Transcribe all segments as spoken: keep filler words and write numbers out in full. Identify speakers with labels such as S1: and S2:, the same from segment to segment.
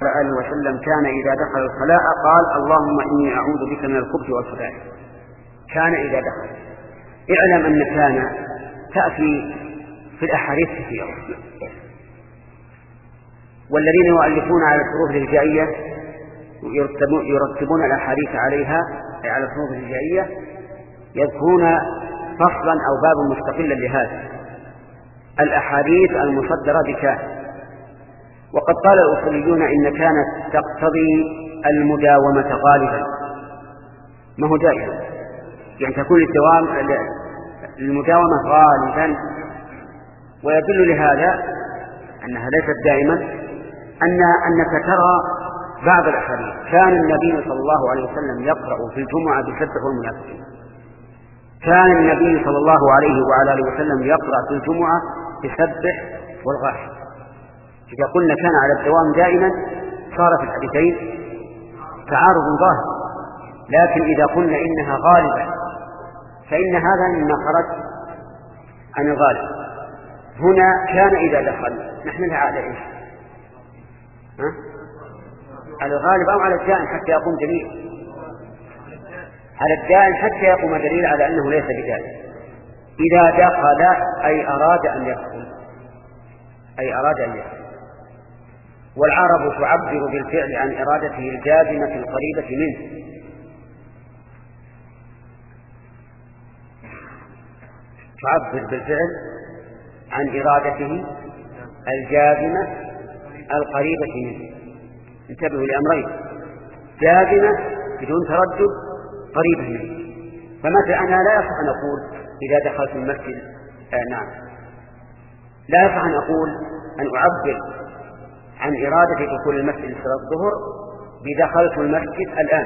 S1: عليه وسلم كان إذا دخل الخلاء قال اللهم إني أعوذ بك من الخبث والخبائث. كان إذا دخل. اعلم أن كان تأتي في الأحاديث كثيرة، والذين يؤلفون على الحروف الهجائية يرتبون الأحاديث عليها أي على الحروف الهجائية يذكرون فصلا أو بابا مستقلا لهذا الأحاديث المصدرة بكان. وقد قال الأصوليون إن كانت تقتضي المداومة غالبا، ما هو دائما، يعني تكون الدوام المداومة غالبا. ويدل لهذا أنها ليست دائما أن أنك ترى بعض الأحاديث كان النبي صلى الله عليه وسلم يقرأ في الجمعة بسبح والمنافقين، كان النبي صلى الله عليه وعلى آله وسلم يقرأ في الجمعة بسبح والغاشية. إذا قلنا كان على الدوام دائما صار في الحديثين تعارض ظاهر، لكن إذا قلنا إنها غالبا فإن هذا مما خرج عن الغالب. هنا كان إذا دخل نحملها على إيش؟ ها؟ على الغالب أو على الدائم حتى يقوم دليل، على الدائم حتى يقوم دليل على أنه ليس بدائم. إذا دخل أي أراد أن يدخل، أي أراد أن يدخل. والعرب تعبر بالفعل عن إرادته الجازمة القريبة منه، تعبر بالفعل عن إرادته الجازمة القريبة منه. انتبهوا لأمرين: جازمة بدون تردد، قريبة منه. فمثلا أنا لا يصح أن أقول إذا دخلت المسجد آه نعم لا يصح أن أقول أن أعبر عن إرادة دخول المسجد لصلاة الظهر بدخلت المسجد الآن،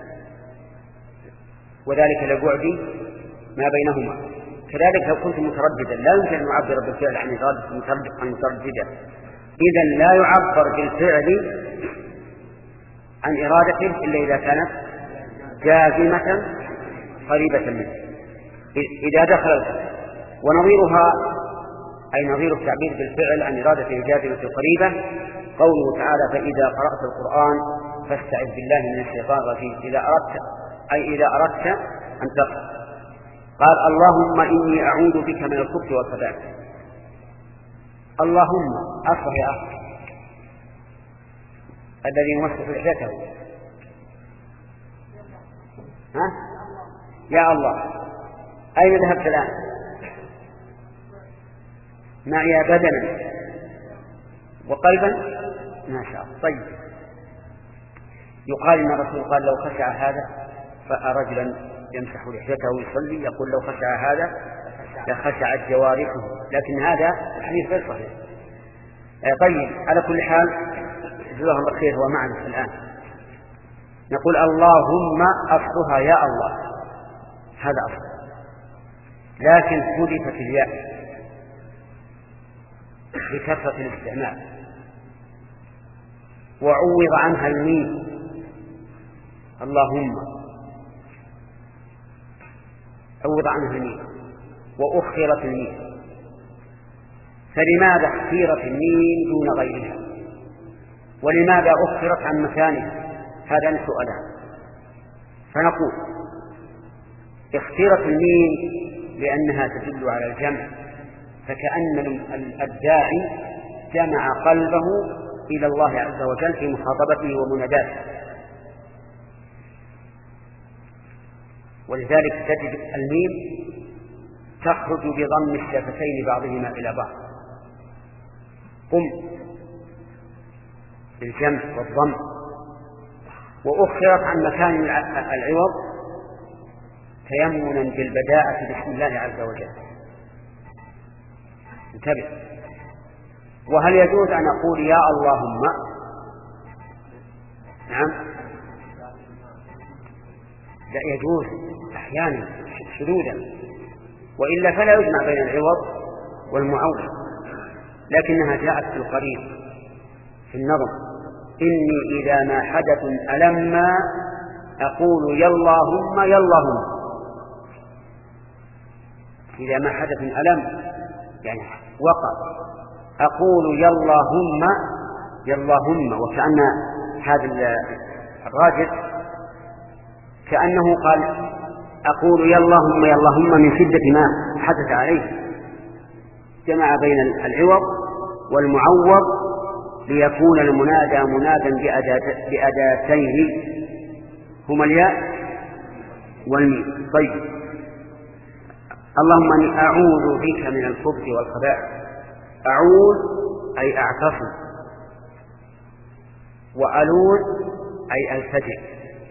S1: وذلك لبعد ما بينهما. كذلك لو كنت مترددا لا يمكن أن أعبر بالفعل عن إرادة مترددة، إذن لا يعبر بالفعل عن إرادته إلا إذا كانت جازمة قريبة منه. إذا دخل. ونظيرها أي نظير التعبير بالفعل عن إرادته الجازمة القريبة قوله تعالى: فإذا قرأت القرآن فاستعذ بالله من الشيطان الرجيم. إذا أردت أي إذا أردت أن تقرأ. قال: اللهم إني أعوذ بك من الخبث والخبائث. اللهم أصلح يا أخي الذي يمسك لحيته، ها يا الله أين ذهبت الآن؟ معي بدنا وقلبا ما شاء الله. طيب، يقال إن الرسول قال: لو خشع هذا فرجلا يمسح لحيته ويصلي يقول: لو خشع هذا لخشعت جوارحه، لكن هذا الحديث غير صحيح. طيب، على كل حال جزاه الله خير هو معنا الآن. نقول: اللهم أصلها يا الله، هذا أصل، لكن حذفت الياء بكثرة الاستعمال وعوض عنها الميم. اللهم عوض عنها الميم وأخرت الميم. فلماذا اختيرت الميم دون غيرها؟ ولماذا أخرت عن مكانها؟ هذا سؤالان. فنقول: اختيرت الميم لأنها تدل على الجمع، فكأن الداعي جمع قلبه إلى الله عز وجل في مخاطبته ومناداته، ولذلك تجد الميم تخرج بضم الشفتين بعضهما إلى بعض، قم بالجمع والضم. وأخرت عن مكان العوض تيمنا بالبداءة بسم الله عز وجل. انتبه. وهل يجوز أن أقول يا اللهم؟ نعم، لا يجوز أحيانا شذوذا، وإلا فلا يجمع بين العوض والمعوض، لكنها جاءت في القريب في النظم: إني إذا ما حدث ألما أقول يا اللهم يا اللهم. إذا ما حدث ألم يعني وقع، أقول يا اللهم يا اللهم، وكأن هذا الراجل كأنه قال أقول يا اللهم يا اللهم من شدة ما حدث عليه، جمع بين العوض والمعوض ليكون المنادى منادا بأداتين هما الياء والميم. طيب، اللهم أني أعوذ بك من الخبث والخبائث. أعوذ أي أعتصم، وألوذ أي ألتجئ.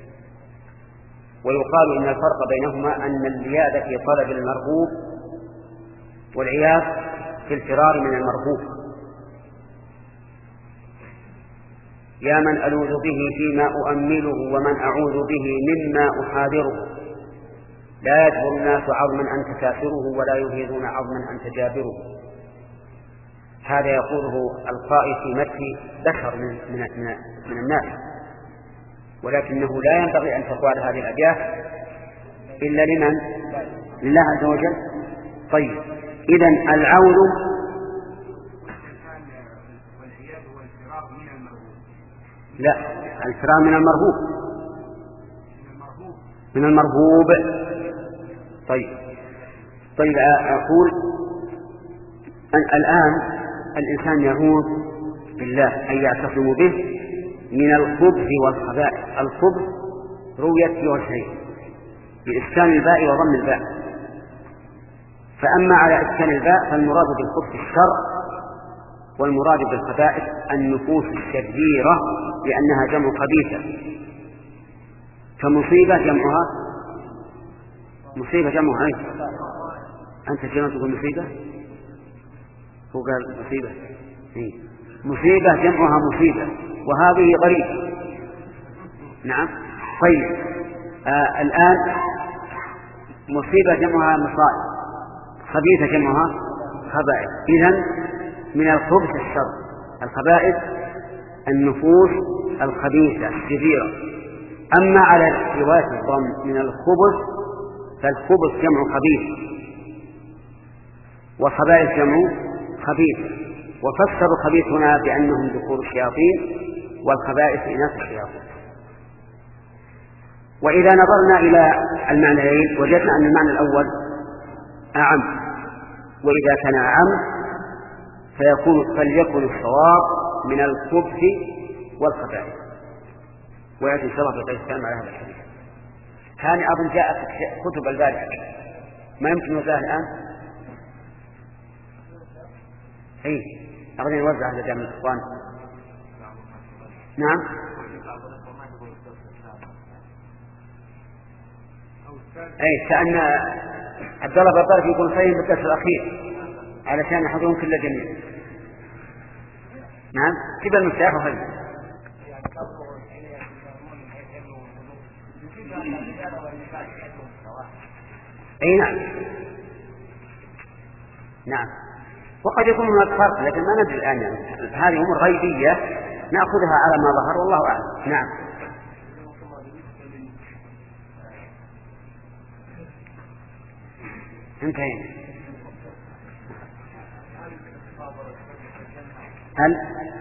S1: ويقال إن الفرق بينهما أن الياذ في طلب المرغوب والعياذ في الفرار من المرهوب. يا من ألوذ به فيما أؤمله ومن أعوذ به مما أحاذره، لا يجبر الناس عظما أنت كافره ولا يهيدون عظما أنت جابره. هذا يقوله القائل في مدح بشر من, من, من, من الناس، ولكنه لا ينبغي أن تقال هذه الأبيات إلا لمن؟ لله عز وجل. طيب، إذن العوذ لا، الفرار من المرهوب من المرهوب. طيب طيب أقول أن الآن الإنسان يعوذ بالله أن يعتصم به من الخبث والخبائث. الخبث رويت في وجهين، بإسكان الباء وضم الباء. فأما على إسكان الباء فالمراد بالخبث الشر، والمراد بالخبائث النفوس الشريرة، لأنها جمع خبيثة. فمصيبة جمعها مصيبة جمعها أي أنت جمع تقول مصيبة، هو قال مصيبة إيه؟ مصيبة جمعها مصيبة، وهذه غريبة. نعم. طيب، آه الآن مصيبة جمعها مصائب، خبيثة جمعها خبائث. إذن من الخبث الشر، الخبائث النفوس الخبيثة الشريرة. أما على رواية الضم من الخبث فالخبث جمع خبيث والخبائث جمع خبيث، وفسروا الخبيث هنا بأنهم ذكور الشياطين والخبائث إناث الشياطين. وإذا نظرنا إلى المعنيين وجدنا أن المعنى الأول أعم، وإذا كان أعم فيكون فليكن الصواب من الخبث والخبائث. ويأتي إن شاء الله في الكلام على هذا الحديث. هاني أظن جاءت كتب البارحة، ما يمكن نوزعها الآن؟ أي أظن نوزع على جميع الإخوان. نعم. أي كأن عبد الله بطارف يقول خير بالدرس الأخير علشان يحضرون كل جميع. نعم، كذا المفتاح وخير. أي نعم نعم. وقد يكون هناك فرق لكن ما ندري الآن، يعني هذه أمور غيبية نأخذها على ما ظهر والله أعلم. نعم. انتهينا. هل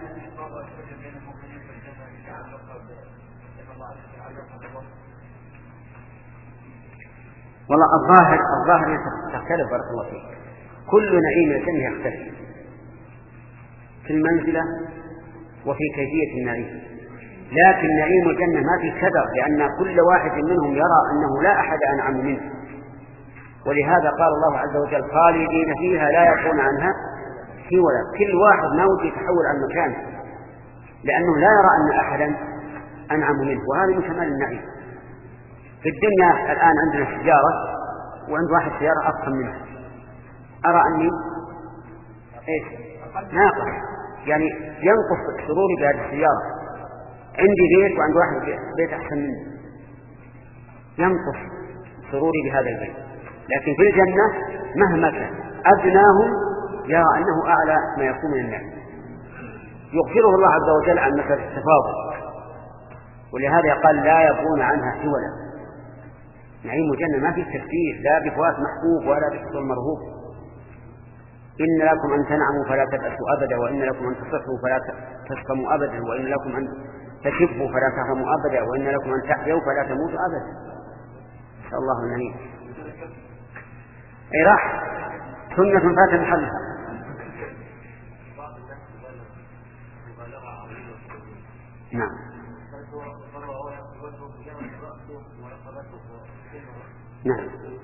S1: والله الظاهر الظاهر تختلف بارك الله فيك. كل نعيم الجنة يختلف في المنزلة وفي كيفية النعيم، لكن نعيم الجنة ما في كدر، لأن كل واحد منهم يرى أنه لا أحد أنعم منه. ولهذا قال الله عز وجل خالدين فيها لا يبغون عنها حولا. كل واحد ما ودي يتحول عن مكانه، لأنه لا يرى أن أحدا أنعم منه، وهذا من كمال النعيم. في الدنيا الآن عندنا سيارة وعند واحد سيارة أفخم منها، أرى أني إيش ناقص، يعني ينقص سروري بهذه السيارة. عندي بيت وعند واحد بيت أحسن مني، ينقص سروري بهذا البيت. لكن في الجنة مهما كان أدناهم يرى أنه أعلى ما يكون من النعم، يغفره الله عز وجل عن مثل التفاضل. ولهذا قال لا يبغون عنها حولا. نعيم الجنة ما في تفكير، لا بفوات محبوب ولا بفضل مرهوب. إن لكم أن تنعموا فلا تبأسوا أبدا، وإن لكم أن تصحوا فلا تسقموا أبدا، وإن لكم أن تشبوا فلا تهرموا أبدا، وإن لكم أن تحيوا فلا تموتوا أبدا. نسأل الله النعيم. أي راح سنة فات محلها. نعم نعم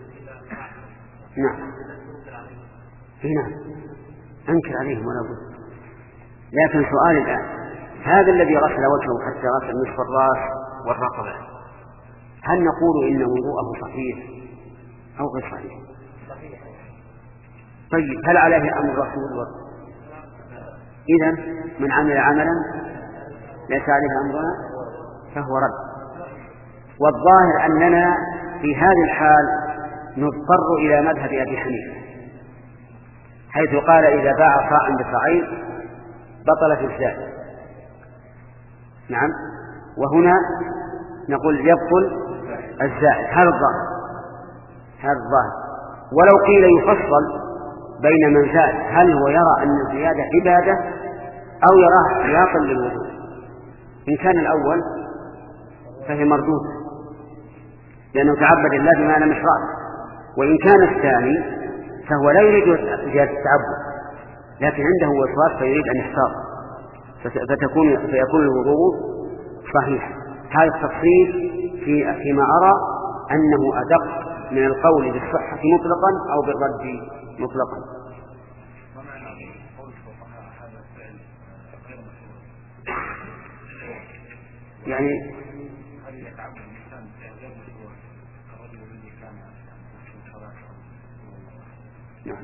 S1: نعم نعم أنكر عليهم ولا بد. لكن سؤال الآن، هذا الذي غسل وجهه حتى غسل نصف الرأس والرقبة، هل نقول إن وضوءه صحيح أو غير صحيح؟ طيب هل عليه أمر الرسول؟ إذن من عمل عملا ليس عليه أمرنا فهو رد. والظاهر أننا في هذه الحال نضطر إلى مذهب أبي حنيفة، حيث قال إذا باع صاعا بصاعين بطل في الزاد. نعم. وهنا نقول يبطل الزائد. هذا الظاهر هذا الظاهر ولو قيل يفصل بين من زاد، هل هو يرى أن الزيادة عبادة أو يراها احتياطا للوضوء؟ إن كان الأول فهي مردود لأنه تعبد الله بما لم يشرع، وإن كان الثاني فهو لا يريد زيادة التعبد لكن عنده وسواس فيريد أن يحتاط، فتكون فيكون الوضوء صحيح. هذا التفصيل في فيما أرى أنه أدق من القول بالصحة مطلقا أو بالرد مطلقا. يعني نعم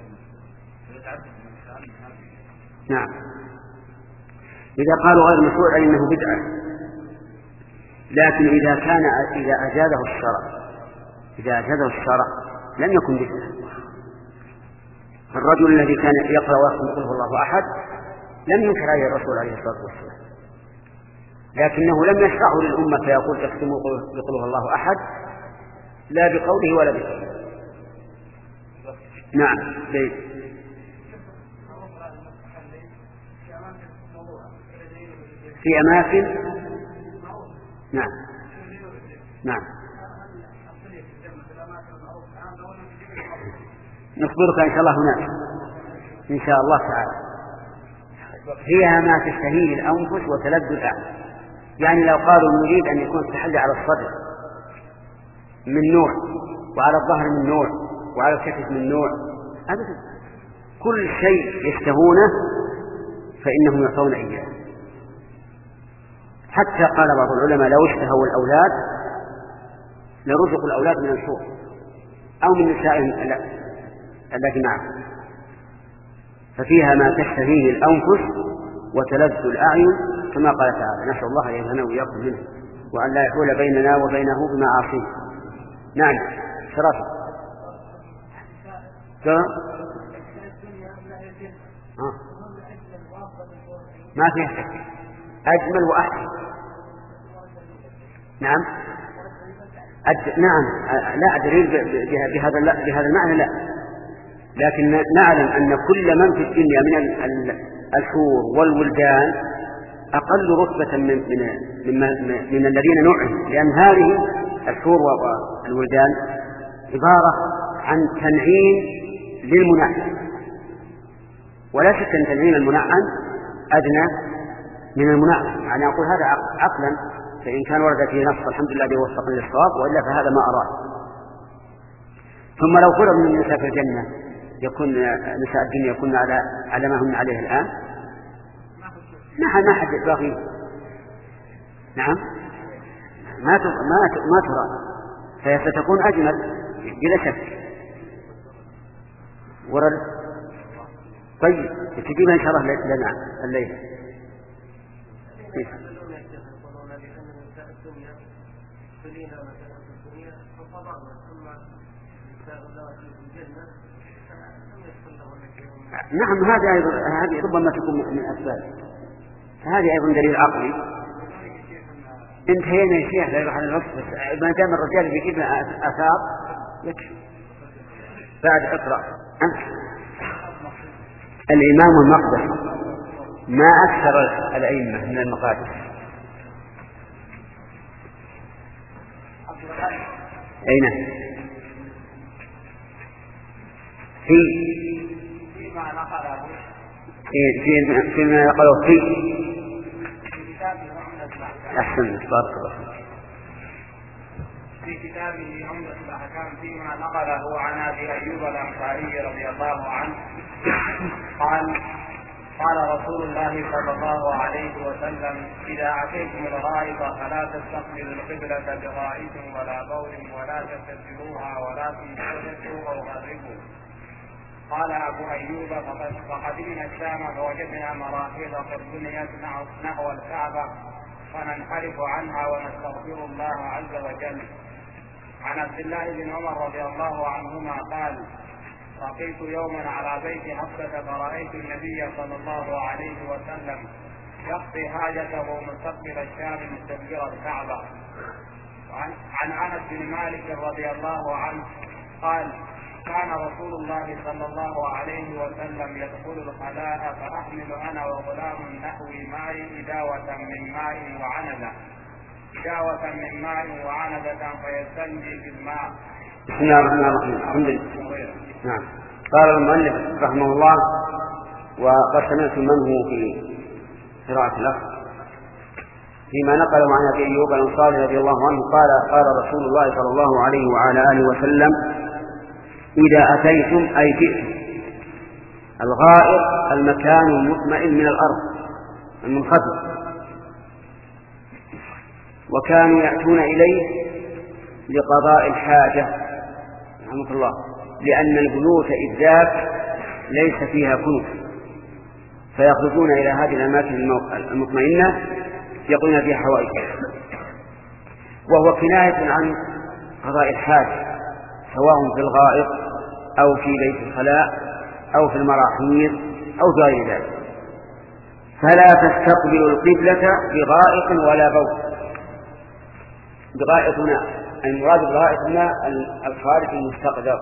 S1: نعم إذا قالوا غير مشروع إنه بدعة، لكن إذا كان إذا أجازه الشرع إذا أجازه الشرع لم يكن بدعة. الرجل الذي كان يقرأ ويختم قل هو الله أحد لم ينكر عليه الرسول عليه الصلاة والسلام، لكنه لم يشرعه للأمة فيقول اختموا بقل هو الله أحد لا بقوله ولا بقوله. نعم ليه؟ في أماكن نعم نعم نخبرك إن شاء الله هناك إن شاء الله تعالى. فيها ما تشتهيه الأنفس وتلذ الأعين. يعني لو قالوا نريد أن يكون التحلي على الصدر من نوع وعلى الظهر من نوع وعلى الكتف من نوع، أبدا كل شيء يشتهونه فإنهم يعطون إياه. حتى قال بعض العلماء لو اشتهوا الأولاد لرزقوا الأولاد من الحور أو من نسائهم التي معهم. ففيها ما تشتهيه الأنفس وتلذ الأعين كما قال تعالى. نسأل الله أن يجعلنا وإياكم منه وأن لا يحول بيننا وبينه بمعاصيه. نعم شرف ما فيها شك أجمل وأحسن. نعم أد... نعم لا دليل بهذا بهذا المعنى لا، لكن نعلم أن كل من في الدنيا من الحور والولدان أقل رتبة من من من, من الذين نعم، لأن هذه الحور والولدان عبارة عن تنعيم للمنعم، ولا شك أن تنعيم المنعم أدنى من المنعم. يعني أقول هذا عقلا، فإن كان ورد فيه نص الحمد لله بيوفقني للصواب، وإلا فهذا ما أراه. ثم لو فرض من النساء في الجنة يكون نساء الدنيا يكون على على ما هم عليه الآن، ما ما حد باقي. نعم ما ما ما ترى، فهي ستكون أجمل بلا شك. ورد طيب تجيبها إن شاء الله لنا الليل. نعم هذا أيضا هذه ربما تكون من أسباب، فهذه أيضا دليل عقلي. انتهينا يا شيخ لا يروح على الوقت، ما دام الرجال يجيب آثار يكفي. بعد اقرأ أنت الإمام المقدس ما أكثر الأئمة من المقادس. أين في فيما نقله في فيما نقله في أحسن بارك الله
S2: في كتابه عمدة الأحكام فيما نقله عن أبي أيوب الأنصاري رضي الله عنه قال قال رسول الله صلى الله عليه وسلم إذا أتيتم الغائط فلا تستقبلوا القبلة بغائط ولا بول ولا تستدبروها ولكن تستدبروا أو غربوا. قال أبو أيوب فقدمنا الشام فوجدنا مراحيض قد بنيت نحو الكعبة فننحرف عنها ونستغفر الله عز وجل. عن عبد الله بن عمر رضي الله عنهما قال رقيت يوما على بيت حفصة فرأيت النبي صلى الله عليه وسلم يقضي حاجته مستقبل الشام مستدبر الكعبة. عن انس بن مالك رضي الله عنه قال كان رسول الله صلى الله عليه وسلم يدخل الخلاء فأحمل انا وغلام نحوي ماء إداوة من ماء وعنزة إداوة من ماء وعنزة فيستنجي بالماء.
S1: بسم الله الرحمن الرحيم. الحمد لله. نعم. قال المؤلف رحمه الله وقد سمعت من هو في قراءة الأخ فيما نقله عن أبي أيوب الأنصاري رضي الله عنه قال قال رسول الله صلى الله عليه وعلى آله وسلم إذا أتيتم أي جئتم الغائط المكان المطمئن من الأرض المنخفض وكانوا يأتون إليه لقضاء الحاجة رحمه الله لأن البيوت إذ ذاك ليس فيها كنوز فيخرجون إلى هذه الأماكن المطمئنة يقضون فيها حوائجهم وهو كناية عن قضاء الحاجة سواء في الغائط أو في بيت الخلاء أو في المراحيض أو غير ذلك. فلا تستقبلوا القبلة بغائط ولا بول. بغائط ماء المراد بغائط ماء الخارج المستقدر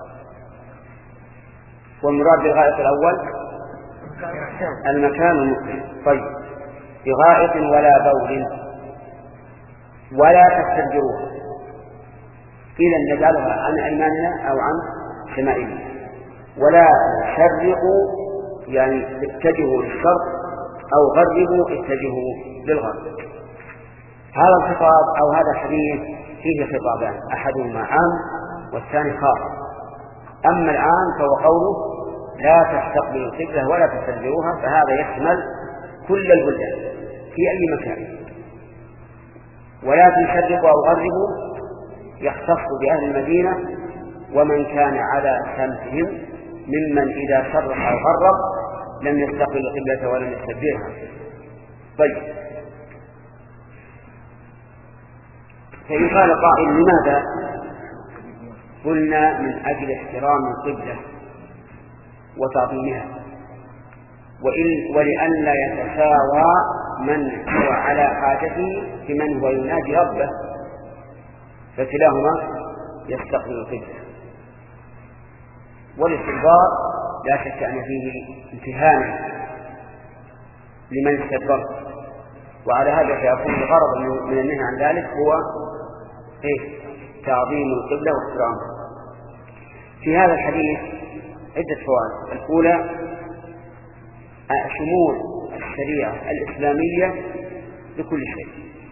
S1: والمراد بالغائط الأول المكان المطمئن. طيب بغائط ولا بول ولا تستدبروها إذا نجعلها عن أيماننا أو عن شمائلنا ولا تشرقوا يعني اتجهوا للشرق أو غربوا اتجهوا للغرب. هذا الخطاب أو هذا الحديث فيه خطابان أحدهما عام والثاني خاص. أما العام فهو قوله لا تستقبلوا القبلة ولا تستدبروها فهذا يشمل كل البلدان في أي مكان. ولا تشرقوا أو غربوا يختص بأهل المدينة ومن كان على سمتهم ممن إذا شرق أو غرب لم يستقبل القبلة ولم يستدبرها. طيب فإن قال قائل لماذا قلنا من أجل احترام القبلة وتعظيمها ولئلا يتساوى من هو على حاجته بمن هو ينادي ربه فكلاهما يستقبل القبلة. والاستدبار لا شك أن فيه امتهانا لمن استدبر وعلى هذا فيكون الغرض من النهي عن ذلك هو إيه؟ تعظيم القبلة واحترامها. في هذا الحديث عدة فوائد. الأولى شمول الشريعة الإسلامية لكل شيء.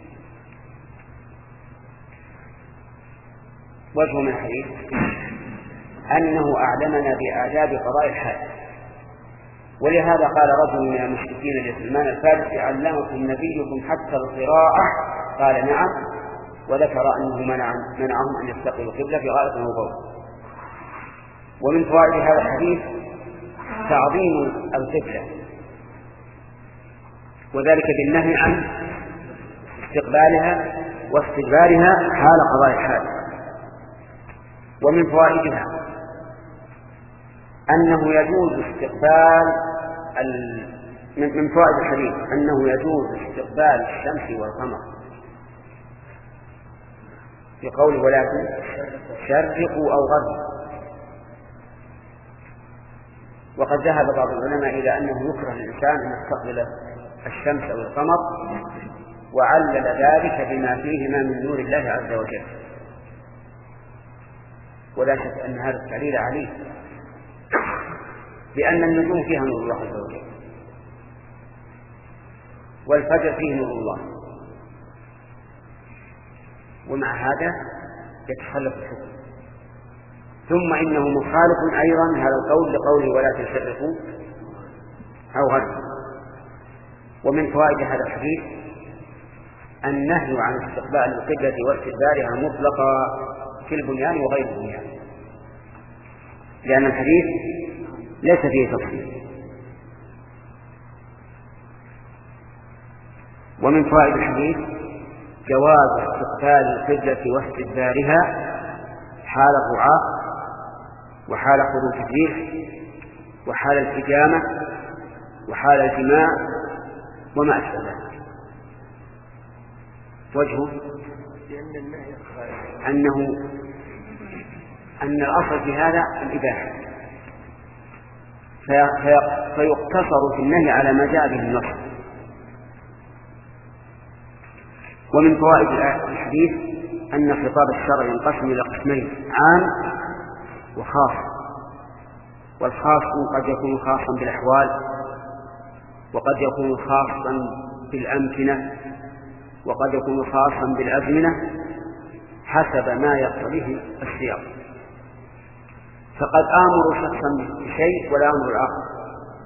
S1: وجه من الحديث أنه أعلمنا بآداب قضاء الحاجة ولهذا قال رجل من المشركين لسلمان الفارسي علمكم نبيكم حتى القراءة قال نعم وذكر أنه منع منعهم أن يستقبلوا القبلة في غائط أو بول. ومن فوائد هذا الحديث تعظيم القبلة وذلك بالنهي عن استقبالها واستدبارها حال قضاء الحاجة. ومن فوائدها أنه يجوز استقبال ال... من فوائد الحديث أنه يجوز استقبال الشمس والقمر في قوله ولكن شرقوا أو غربوا وقد ذهب بعض العلماء إلى أنه يكره للإنسان أن يستقبل الشمس أو القمر، وعلل ذلك بما فيهما من نور الله عز وجل. ولا شك أن هذا التعليل عليه، لأن النجوم فيها نور الله عز وجل، والفجر فيه نور الله، ومع هذا يتخلف الحكم. ثم إنه مخالف أيضا هذا القول لقوله ولا تسرفوا أو غرفوا. ومن فوائد هذا الحديث النهي عن استقبال القبلة واستدبارها مطلقا في البنيان وغير البنيان، لأن الحديث ليس فيه تفصيل. ومن فوائد الحديث جواز استقبال القبلة واستدبارها حال الرعاة، وحال خروج الريح، وحال الحجامة، وحال الجماع، وما أشبه ذلك. وجهه أنه أن الأصل في هذا الإباحة، فيقتصر في النهي على ما جاء به النص. ومن فوائد الحديث أن خطاب الشرع ينقسم إلى قسمين: عام وخاص. والخاص قد يكون خاصا بالأحوال، وقد يكون خاصا بالأمكنة، وقد يكون خاصا بالأزمنة حسب ما يقتضيه السياق. فقد آمر شخصا بشيء ولا أمر الآخر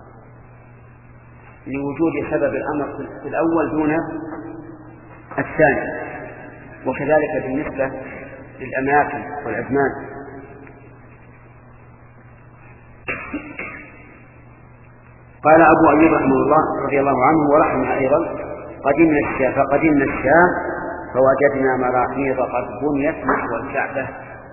S1: لوجود سبب الأمر في الأول دون الثاني، وكذلك بالنسبة للأماكن والأزمان. قال أبو أيوب رحمه الله رضي الله عنه ورحمه أيضا: قدمنا الشام فقدمنا الشام فوجدنا مراحيض قد بنيت نحو الكعبة.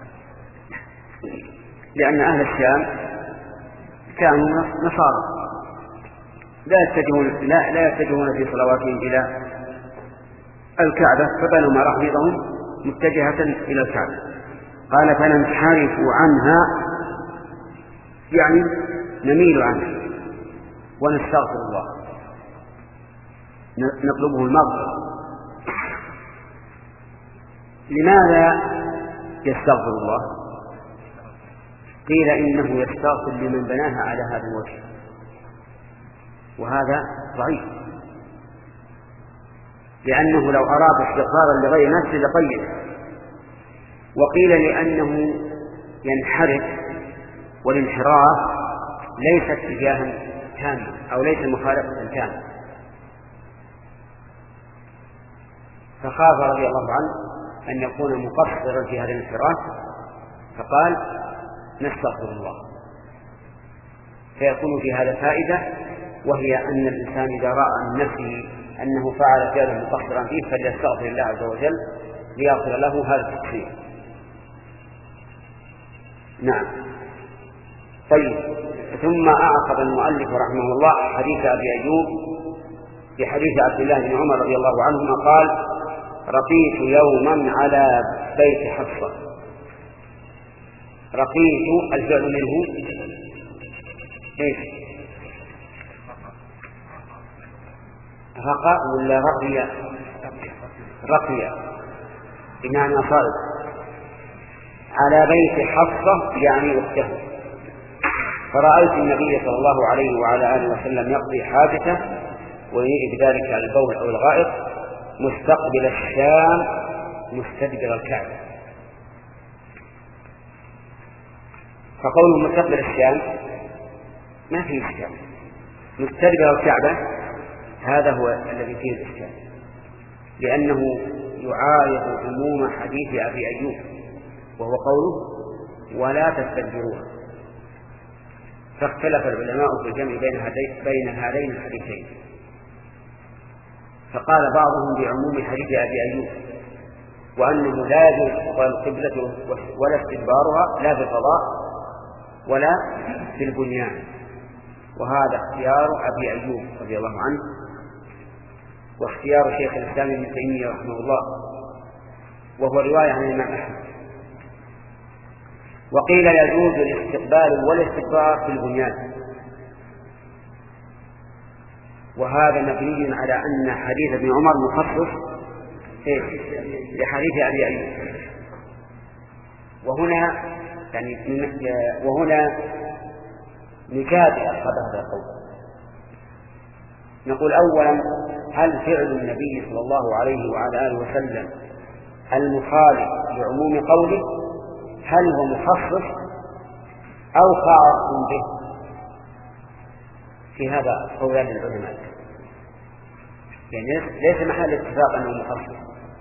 S1: لأن أهل الشام كانوا نصارى لا يتجهون لا, لا يتجهون في صلواتهم إلى الكعبة، فبنوا مراحيضهم متجهة إلى الكعبة. قال: فننحرف عنها، يعني نميل عنها ونستغفر الله، نطلبه المغفرة. لماذا يستغفر الله؟ قيل إنه يستغفر لمن بناها على هذا الوجه، وهذا ضعيف، لأنه لو أراد استغفارا لغير نفسه لقيد. وقيل لأنه ينحرف، والانحراف ليس اتجاها تاما أو ليس مخالفة تاما، فخاف رضي الله عنه أن يكون مقصرا في هذا الانحراف، فقال: نستغفر الله. فيكون في هذا فائدة، وهي أن الإنسان إذا رأى من نفسه أنه فعل فعلا مقصرا فيه فليستغفر الله عز وجل ليغفر له هذا التقصير. نعم. طيب، ثم أعقب المؤلف رحمه الله حديث أبي أيوب بحديث عبد الله بن عمر رضي الله عنهما قال: رقيت يوما على بيت حفصة. رقيت الفعل منه ايش؟ رقى ولا رقي؟ رقي بمعنى صعد على بيت حفصة يعني أخته. فرأيت النبي صلى الله عليه وعلى آله وسلم يقضي حاجته ويريد بذلك على البول أو الغائط مستقبل الشام مستدبر الكعبة. فقوله مستقبل الشام ما فيه إشكال، مستدبر الكعبة هذا هو الذي فيه الإشكال، لأنه يعارض عموم حديث أبي أيوب وهو قوله ولا تستدبروها. فاختلف العلماء في الجمع بين هذين الحديثين، فقال بعضهم بعموم حديث أبي أيوب وأنه لا يجوز استقبال القبلة ولا استدبارها لا في القضاء ولا في البنيان، وهذا اختيار أبي أيوب رضي الله عنه واختيار شيخ الإسلام ابن تيمية رحمه الله، وهو رواية عن الإمام أحمد. وقيل يجوز الاستقبال والاستدبار في البنيان، وهذا مبني على أن حديث ابن عمر مخصص لحديث أبي أيوب. وهنا يعني وهنا نجادل أصحاب هذا القول. نقول أولا: هل فعل النبي صلى الله عليه وعلى آله وسلم المخالف لعموم قوله هل هو مخصص أو خاص به؟ في هذا قولان للعلماء، يعني ليس محل اتفاق أنه مخصص.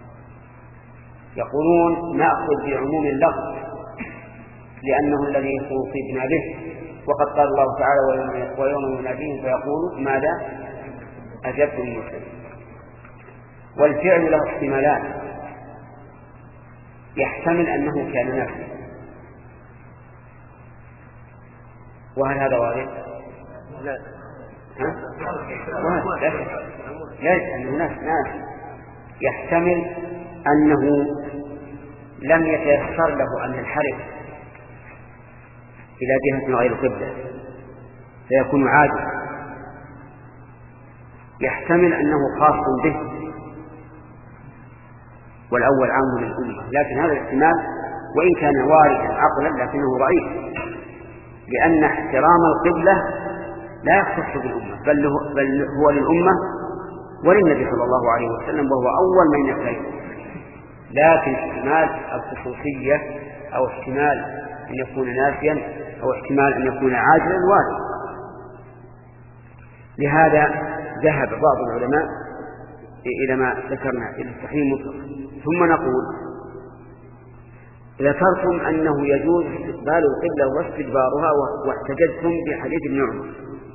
S1: يقولون نأخذ بعموم اللفظ لأنه الذي خطبنا به، وقد قال الله تعالى: ويوم يناديهم فيقول ماذا أجبتم المرسلين. والفعل له احتمالات، يحتمل أنه كان نفسه، وهل هذا وارد؟ لا لا أنه ناس ناس يحتمل أنه لم يتيسر له أن ينحرف إلى جهة غير قبلة فيكون عاجز. يحتمل أنه خاص به، والأول عام للأمة، لكن هذا الاحتمال وإن كان واردا عقلا لكنه ضعيف، لأن احترام القبلة لا يختص بالأمة بل هو, بل هو للأمة وللنبي صلى الله عليه وسلم، وهو أول من يفعله. لكن احتمال الخصوصية أو احتمال أن يكون ناسيا أو احتمال أن يكون عاجلا وارد. لهذا ذهب بعض العلماء إلى ما ذكرنا إلى التحريم مطلق. ثم نقول: ذكرتم أنه يجوز استقبال القبلة واستدبارها واحتججتم بحديث ابن عمر،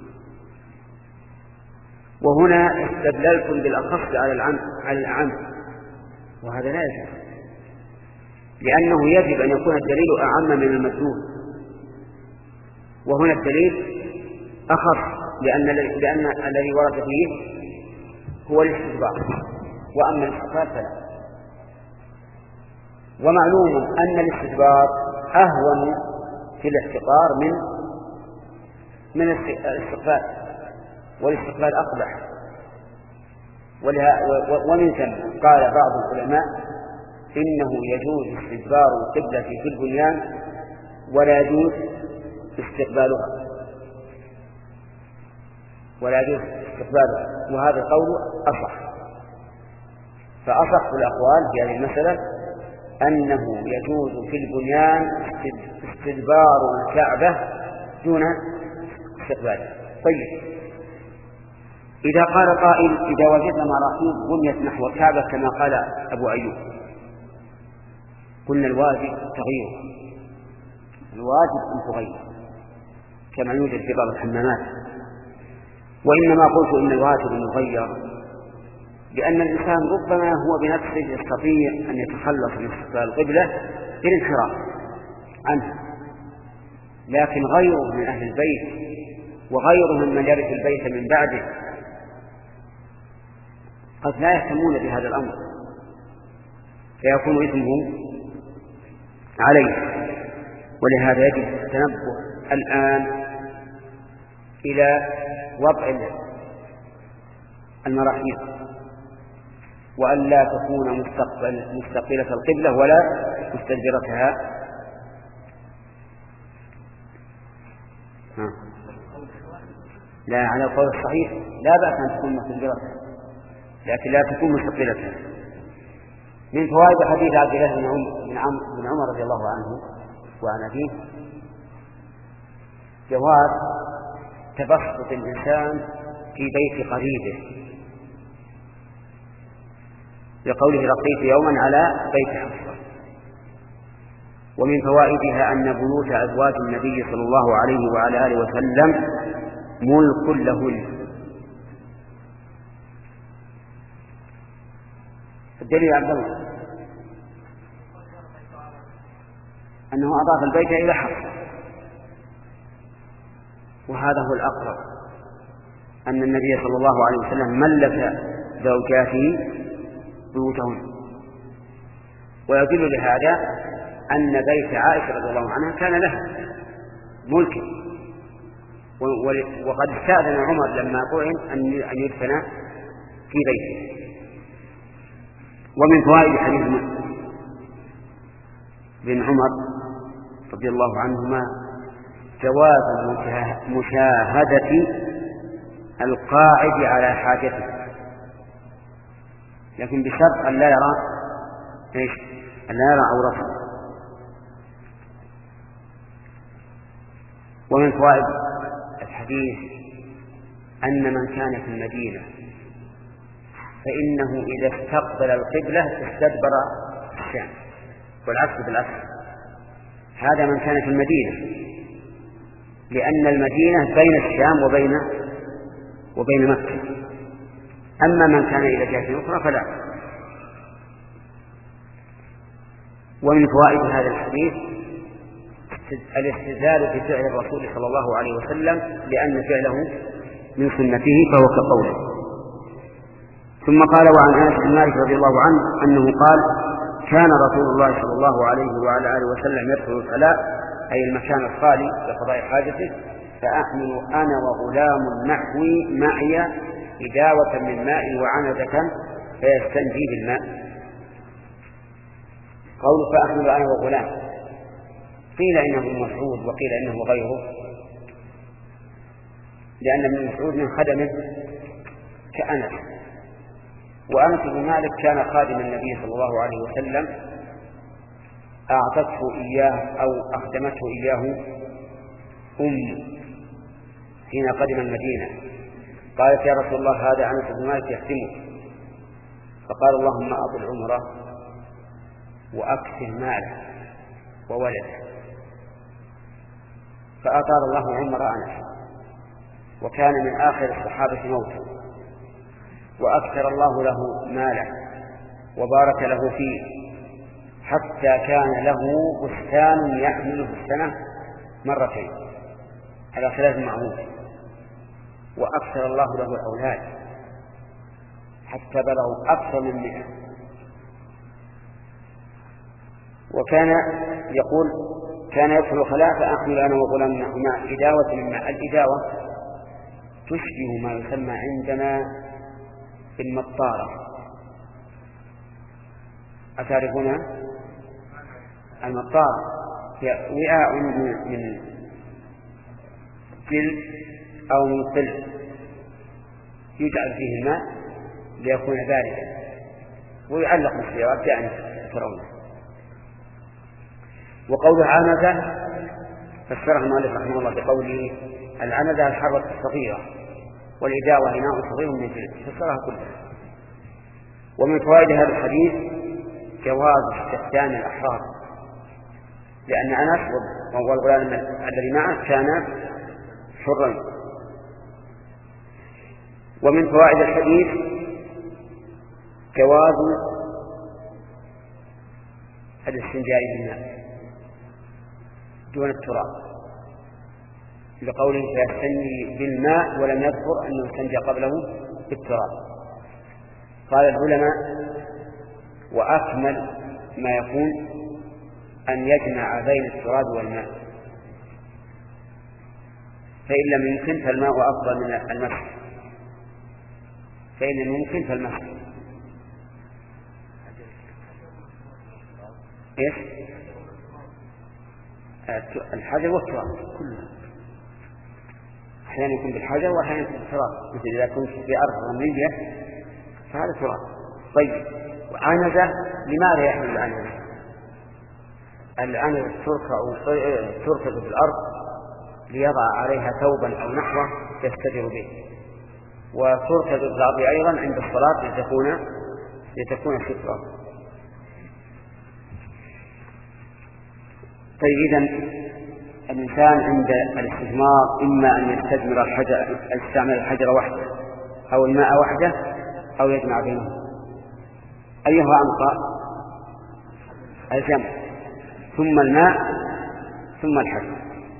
S1: وهنا استدللتم بالأخص على العام على الأعم، وهذا لا يجوز، لأنه يجب أن يكون الدليل أعم من المدلول، وهنا الدليل أخص لأن لأن الذي ورد فيه هو الاستدبار، وأما الاستقبال فلا. ومعلوم أن الاستدبار أهون في الاحتقار من من الاستقبال، والاستقبال أقبح. ومن ثم قال بعض العلماء إنه يجوز استدبار القبلة في البنيان ولا يجوز استقبالها ولا يجوز استقبالها وهذا القول أصح. فأصح الأقوال في هذه المسألة أنه يجوز في البنيان استدبار الكعبة دون استقبالها. طيب، إذا قال قائل: إذا وجدنا مراحيض بنيت نحو الكعبة كما قال أبو أيوب، قلنا الواجب تغيير، الواجب أن تغير كما يوجد في بعض الحمامات. وإنما قلت إن الواجب أن يغير لأن الإنسان ربما هو بنفسه يستطيع أن يتخلص من استقبال القبلة بالانحراف عنها، لكن غيره من أهل البيت وغيره من يرث البيت من بعده قد لا يهتمون بهذا الأمر، فيكون إثمه عليه. ولهذا يجب التنبه الآن إلى وضع المراحيض، وأن لا تكون مستقبل مستقبلة القبلة ولا مستدبرتها. لا، على القول الصحيح لا بأس أن تكون مستدبرتها لكن لا تكون مستقبلتها. من فوائد حديث عبد الله بن عمر بن عمر رضي الله عنه وعن أبيه جواز تبسط الإنسان في بيت قريبه، لقوله: لقيت يوما على بيت حفصة. ومن فوائدها أن بيوت أزواج النبي صلى الله عليه وعلى آله وسلم ملك لهن. الدليل يا عبد الله أنه أضاف البيت إلى حفصة، وهذا هو الأقرب، أن النبي صلى الله عليه وسلم ملك زوجاته بيوتهن. ويدل لهذا أن بيت عائشة رضي الله عنها كان لها ملكا، وقد استأذن عمر لما طعن أن يدفن في بيته. ومن فوائد حديث بن عمر رضي الله عنهما جواز مشاهدة القاعد على حاجته، لكن بشرط أن لا يرى إيش؟ أن لا يرى عورته. ومن فوائد الحديث أن من كان في المدينة فإنه إذا استقبل القبلة استدبر الشام، والعكس بالعكس. هذا من كان في المدينة، لأن المدينة بين الشام وبين وبين مكة. أما من كان إلى جهة أخرى فلا. ومن فوائد هذا الحديث الاستدلال بفعل الرسول صلى الله عليه وسلم، لأن فعله من سنته فهو كقوله. ثم قال: وعن أنس بن مالك رضي الله عنه أنه قال: كان رسول الله صلى الله عليه وعلى آله وسلم يدخل الخلاء، أي المكان الخالي لقضاء حاجته، فأحمل أنا وغلام نحوي معي إداوة من ماء وعنزة فيستنجي بالماء. قول فأحمل أنا وغلام، قيل إنه ابن مسعود وقيل إنه غيره، لأن ابن مسعود من خدمه كأنس، وأنس بن مالك كان خادم النبي صلى الله عليه وسلم، أعطته إياه أو أخدمته إياه أم حين قدم المدينة، قالت: يا رسول الله هذا أنس بن مالك يخدمك. فقال: اللهم أطل عمره وأكثر ماله وولده. فأطال الله عمر أنس، وكان من آخر الصحابة موتا، وأكثر الله له ماله وبارك له فيه، حتى كان له بستان يحمله السنة مرتين على ثلاث معروف، وأكثر الله له الأولاد حتى بلغوا أكثر من مئة. وكان يقول: كان يدخل الخلاء فأحمل أنا وغلام نحو ماء إداوة من ماء. الإداوة تشبه ما يسمى عندنا بالمطارة. أتعرفون المطارة؟ هي وعاء من جلد أو من قل يجعل فيه الماء ليكون باردا، ويعلق بالسيارات يعني ترونه. وقوله عنزة فسره المؤلف رحمه الله بقوله: العنزة الحرة الصغيرة، والإداوة إناء صغير من جلد، فسرها كلها. ومن فوائد هذا الحديث جواز استخدام الأحرار، لأن أنس والغلام الذي معه كان حرا. ومن فوائد الحديث جواز الاستنجاء بالماء دون التراب، لقوله فيستنجي بالماء ولم يذكر أنه استنجى قبله بالتراب. قال العلماء: وأكمل ما يكون أن يجمع بين التراب والماء، فإن لم يمكن فالماء أفضل من المسح، فإن لم يمكن فالمسح. إيش؟ الحجر والتراب كلها، أحيانا يكون بالحجر وأحيانا يكون بالتراب، مثل إذا كنت في أرض رملية فهذا تراب. طيب، وعنزة لماذا يحمل العنزة؟ العنزة تركض في الأرض ليضع عليها ثوبا أو نحوه يستتر به، وتركض في الأرض أيضا عند الصلاة لتكون لتكون سترة. طيب، إذن الإنسان عند الاستثمار إما أن يستثمر الحجر يستعمل الحجر وحده أو الماء وحده أو يجمع بينهم. أيها أنقى؟ الجمع، ثم الماء ثم الحجر.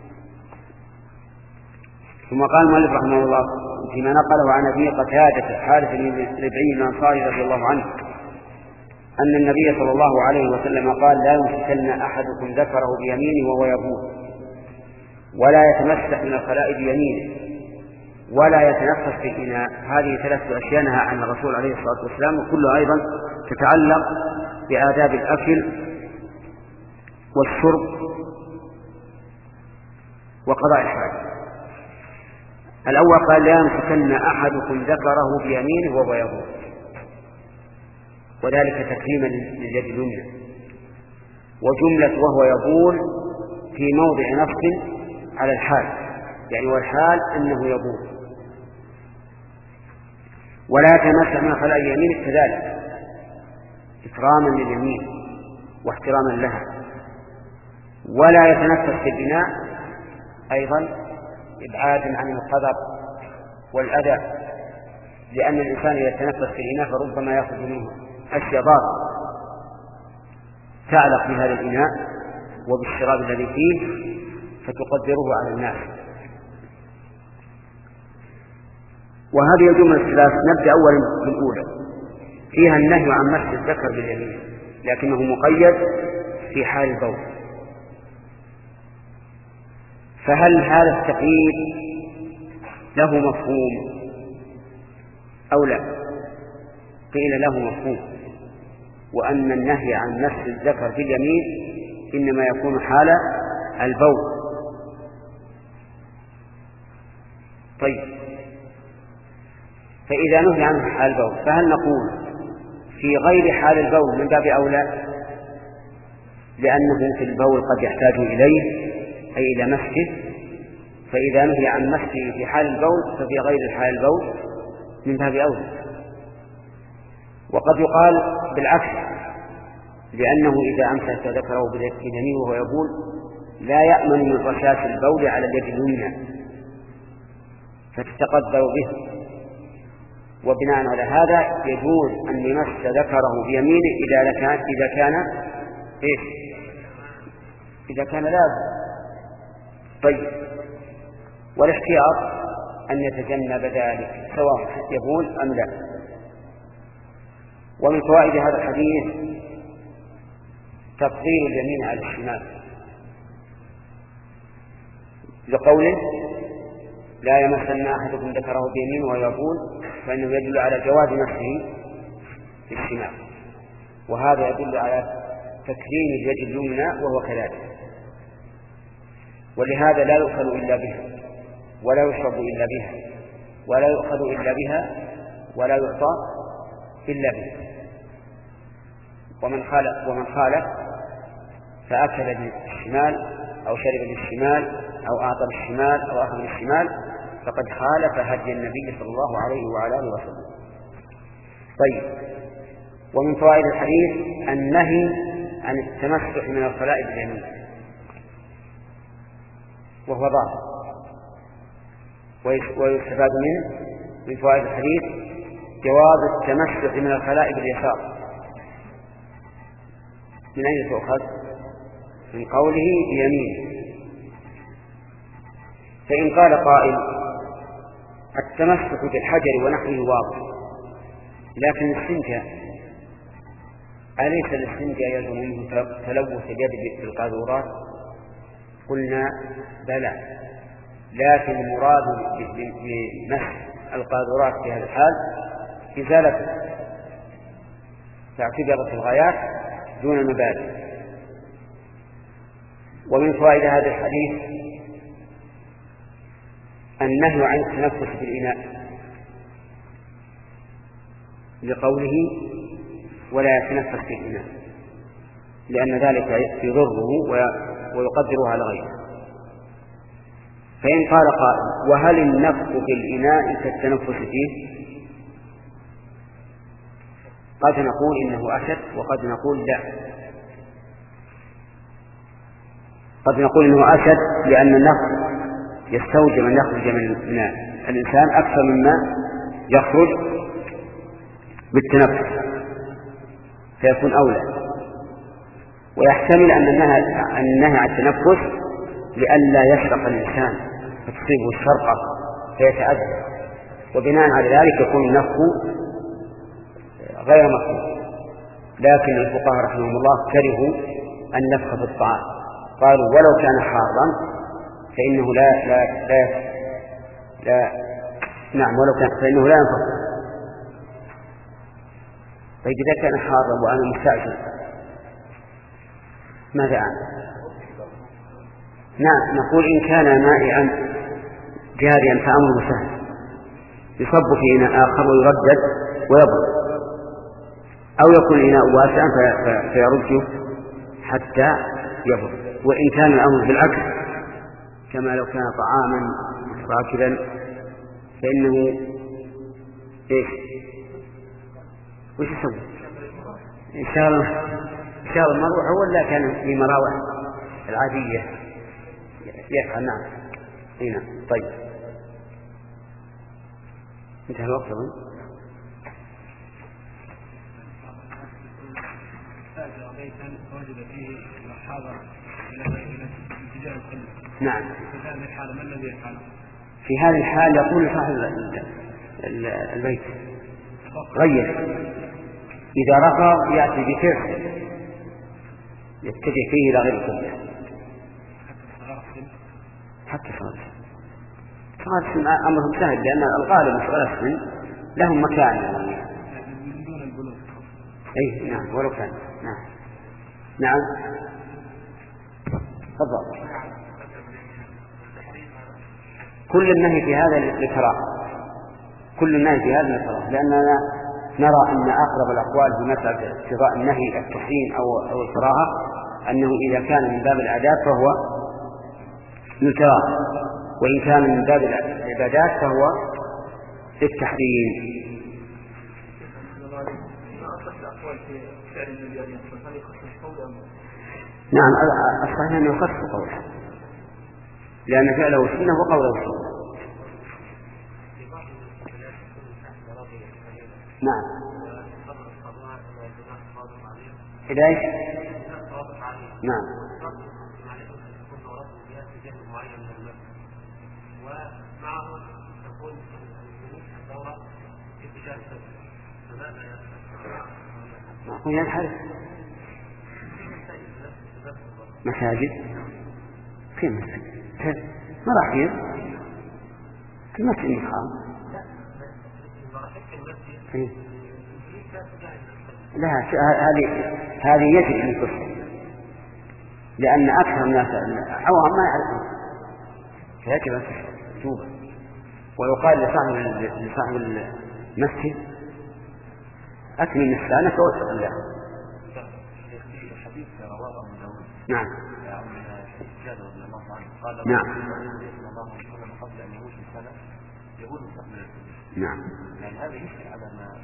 S1: ثم قال المؤلف رحمه الله فيما نقله عن أبي قتادة الحارث بن ربعي الأنصاري رضي الله عنه أن النبي صلى الله عليه وسلم قال: لا يمسكن أحدكم ذكره بيمينه وهو يبول، ولا يتمسح من الخلاء بيمينه، ولا يتنفس في الإناء. هذه ثلاثة أشياء نهى عن الرسول عليه الصلاة والسلام، وكلها أيضا تتعلق بآداب الأكل والشرب وقضاء الحاجة. الأول قال: لا يمسكن أحدكم ذكره بيمينه وهو يبول، وذلك تكريما لليد اليمنى. وجملة وهو يبول في موضع نصب على الحال، يعني والحال أنه يبول. ولا يتمسح من خلاء يمينه كذلك إكراما لليمين واحتراما لها. ولا يتنفس في البناء أيضا إبعادا عن القدر والأذى، لأن الإنسان إذا تنفس في الإناء فربما يأخذ منه أشياء ضارة تعلق بهذا الإناء وبالشراب الذي فيه فتقدره على الناس. وهذه الجملة الثلاث نبدأ أولا بالأولى، فيها النهي عن مس الذكر باليمين، لكنه مقيد في حال البول. فهل هذا التقييد له مفهوم أو لا؟ قيل له مفهوم، وأن النهي عن مس الذكر باليمين إنما يكون حال البول. طيب، فإذا نهي عنه حال البول فهل نقول في غير حال البول من باب أولى، لأنه في البول قد يحتاج إليه أي إلى مسه، فإذا نهي عن مسه في حال البول ففي غير حال البول من باب أولى. وقد يقال بالعكس، لأنه إذا أمسك ذكره باليمين وهو يبول لا يأمن من رشاش البول على اليد اليمنى فتتقدر به، وبناء على هذا يجوز أن يمس ذكره بيمينه إذا كان إذا كان إيش؟ إذا كان لازم. طيب، والاحتياط أن يتجنب ذلك سواء يبول أم لا. ومن فوائد هذا الحديث تفضيل اليمين على الشمال، لقوله: لا يمسن أحدكم ذكره بيمينه ويبول، فإنه يدل على جواز مسه في الشمال، وهذا يدل على تكريم اليد اليمنى وهو كذلك. ولهذا لا يؤكل إلا بها، ولا يشرب إلا بها، ولا يؤخذ إلا بها، ولا يعطى إلا بها. ومن خالف ومن خالف فأكل بالشمال أو شرب بالشمال أو أعطى بالشمال أو أخذ بالشمال فقد خالف هدي النبي صلى الله عليه وعلى آله وسلم. طيب، ومن فوائد الحديث النهي عن التمسح من الخلاء باليمين، وهو ظاهر. ويستفاد منه من فوائد الحديث جواز التمسح من الخلاء باليسار. من أين تؤخذ؟ من قوله بيمينه. فإن قال قائل: التمسح بالحجر ونحوه واضح، لكن الاستنجاء أليس الاستنجاء يلزم منه تلوث اليد بالقاذورات؟ قلنا بلى، لكن المراد بمسح القاذورات في هذا الحال إزالته، فاعتبرت الغايات دون المبادئ. ومن فوائد هذا الحديث النهي عن التنفس في الإناء، لقوله: ولا يتنفس في الإناء، لأن ذلك يضره ويقدره على غيره. فإن قال قائل: وهل النفخ في الإناء كالتنفس فيه؟ قد نقول إنه أشد، وقد نقول لا. قد نقول إنه أشد لأن النفخ يستوجب أن يخرج من الإنسان أكثر مما يخرج بالتنفس، فيكون أولى. ويحتمل أن النهي عن التنفس لئلا يشرق الإنسان فتصيبه الشرقة فيتأذى، وبناء على ذلك يكون النفخ غير مكروه. لكن الفقهاء رحمهم الله كرهوا النفخ في الطعام، قالوا: ولو كان حارا فإنه لا لا لا, لا نعم ولو كان فإنه لا ينفصل. طيب إذا كان حارا وأنا مستعجل ماذا أعمل؟ نعم نقول إن كان مائعا جاريا فأمره سهل، يصب في إناء آخر ويردد ويبرد، أو يكون إناء واسعا فيرده حتى يبرد. وإن كان الأمر بالعكس كما لو كان طعاما راكبا فإنه إيش وش يسوي؟ إن شاء الله إن شاء الله المروحة ولا كان في مراوح العادية يفعل. نعم هنا. طيب انتهى الوقت أظن.
S2: وجد فيه حاضر إلى اتجاه القبلة.
S1: نعم.
S2: في هذه الحالة ما الذي يفعل؟
S1: في هذه الحال يقول صاحب البيت غير، إذا رفض يأتي بفعل يتجه فيه إلى غير القبلة حتى صغار صغار السن أمرهم سهل، لأن الغالب صغار السن لهم مكان
S2: من دون البلوغ.
S1: أي نعم ولو كان. نعم نعم تفضل. كل النهي في هذا الكراهة، كل النهي في هذا الكراهة، لأننا نرى أن أقرب الأقوال في مسألة اقتضاء النهي التحريم أو أو الكراهة أنه إذا كان من باب العادات فهو للكراهة، وإن كان من باب العبادات فهو للتحريم. نعم الصحيح أنه يخص قوله، لأن فعله سنة وقوله سنة. نعم إذا إيش؟ نعم
S2: ومعه تكون الدورة في اتجاه
S1: معقول ينحرف مساجد في مسجد ما راح يصير المسجد الحرام. لا هذه هذه يجب أن تصل، لأن أكثر الناس عوام ما يعرفون، فيجب أن توبة. ويقال لصاحب لصاحب المسجد أكمل لسانك واتق الله. نعم نعم نعم
S2: يعني هذا يشكل على ما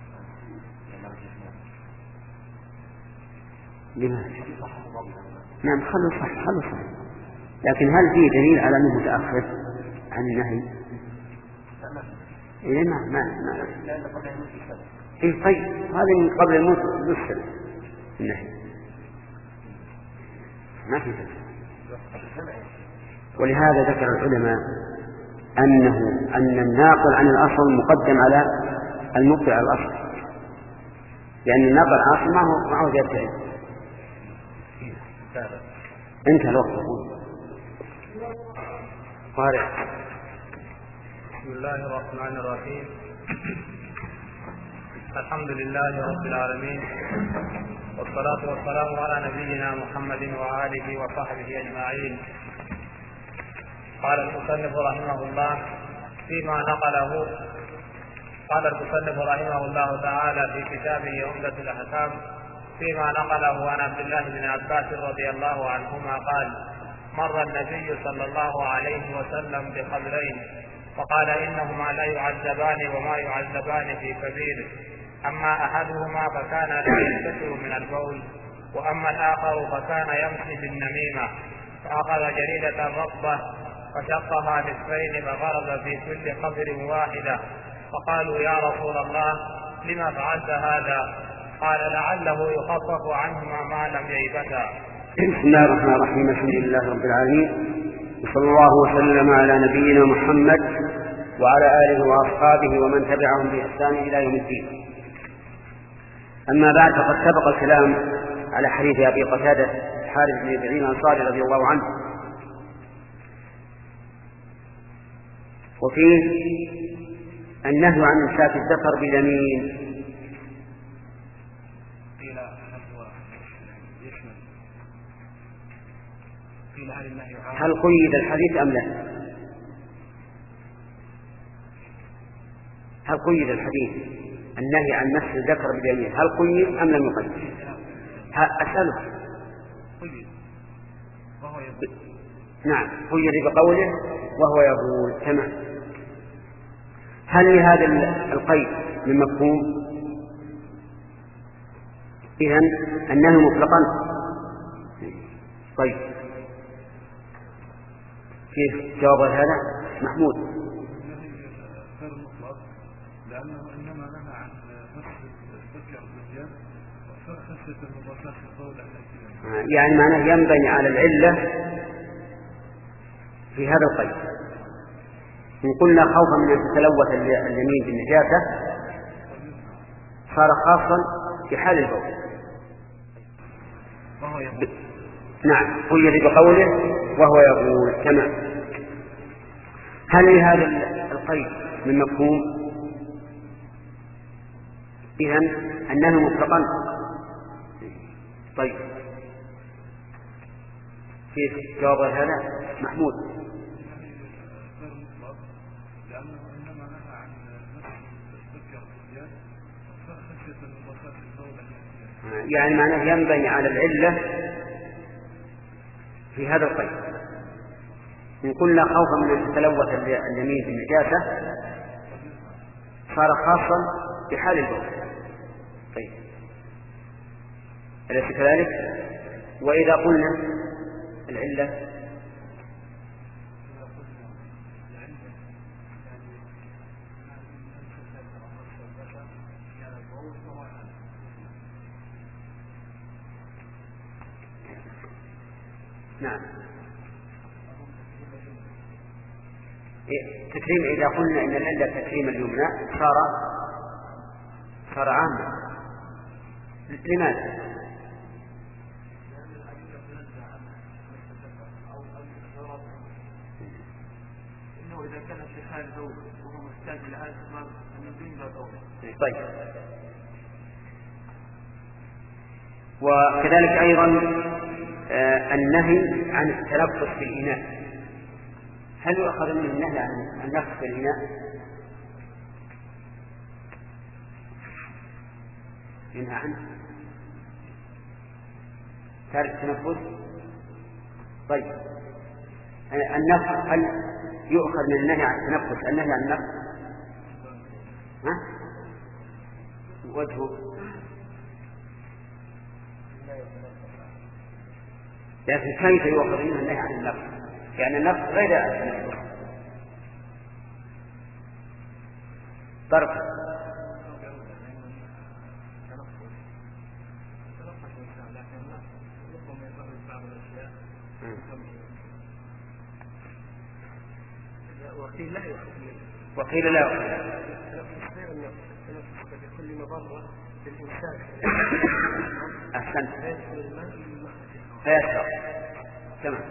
S1: لماذا؟ نعم خلوا صح خلوا صح، لكن هل فيه دليل على أنه متأخر عن النهي؟ إيه ما ما ما إيه طيب هذا من قبل الموت بالسنة النهي ما في دليل. ولهذا ذكر العلماء أنه أن الناقل عن الأصل مقدم على المبطل على الأصل، لأن الناقل عن الأصل ما هو معه زيادة علم. انتهى الوقت. قارئ.
S2: بسم الله الرحمن الرحيم. الحمد لله رب العالمين، والصلاة والسلام على نبينا محمد وآله وصحبه أجمعين. قال المصنف رحمه الله فيما نقله قال المصنف رحمه الله تعالى في كتابه عمدة الأحكام فيما نقله عن عبد الله بن عباس رضي الله عنهما قال: مر النبي صلى الله عليه وسلم بقبرين فقال: إنهما لا يعذبان وما يعذبان في كبير، أما أحدهما فكان لا يستتر من البول، وأما الآخر فكان يمشي بالنميمة، فأخذ جريدة رطبة فشقها نصفين فغرز في كل قبر واحدة، فقالوا: يا رسول الله لما فعلت هذا؟ قال: لعله يخفف عنهما ما لم ييبتا.
S1: بسم الله الرحمن الرحيم. الحمد لله رب العالمين، وصلى الله وسلم على نبينا محمد وعلى آله وأصحابه ومن تبعهم بإحسان إلى يوم الدين. أما بعد، فقد سبق الكلام على حديث أبي قتادة الحارث بن ربيعة الأنصاري رضي الله عنه وفيه النهي عن إمساك الذكر باليمين. هل قيد الحديث أم لا؟ هل قيد الحديث النهي عن مس الذكر باليمين هل قيد أم لم يقيد؟ أسأله. نعم قيد بقوله وهو يقول. تمام. هل لهذا القيد من مفهوم؟ إذن النهي مطلقا. طيب كيف جواب هذا محمود؟
S3: لأنه إنما نهى عن نفس الذكر باليد وخشية المضادات القول.
S1: يعني معناه ينبني على العلة في هذا القيد. إن قلنا خوفا من أن تتلوث اليمين بالنجاسة صار خاصا في حال البول. نعم قيد بقوله وهو يقول. تمام. هل لهذا القيد من مفهوم؟ إذن النهي مطلقا. طيب كيف جواب هذا محمود؟ يعني معناه ينبني على العلة في هذا القيد. إن قلنا خوفا من أن تتلوث اليمين بالنجاسة صار خاصا في حال البول. طيب أليس كذلك؟ وإذا قلنا العلة نعم تكريم. إذا قلنا إن العلة تكريم اليمنى صار صار عاما. لماذا؟
S3: إنه إذا كان في حال بول وهو محتاج إلى هذا الماء من دون بول.
S1: طيب. وكذلك أيضا آه النهي عن التلفظ في الإناء. هل يؤخذ منه النهي عن النفخ في الإناء؟ ينهى عنه تارك التنفس. طيب النفخ هل يؤخذ من النهي عن التنفس النهي عن النفخ؟ ها؟ وجهه لكن كيف يؤخذ منه النهي عن النفخ؟ يعني النفخ غير التنفس. طرف وقيل لا
S3: بكل مضرة للإنسان.
S1: أحسنت فيسر. تمام.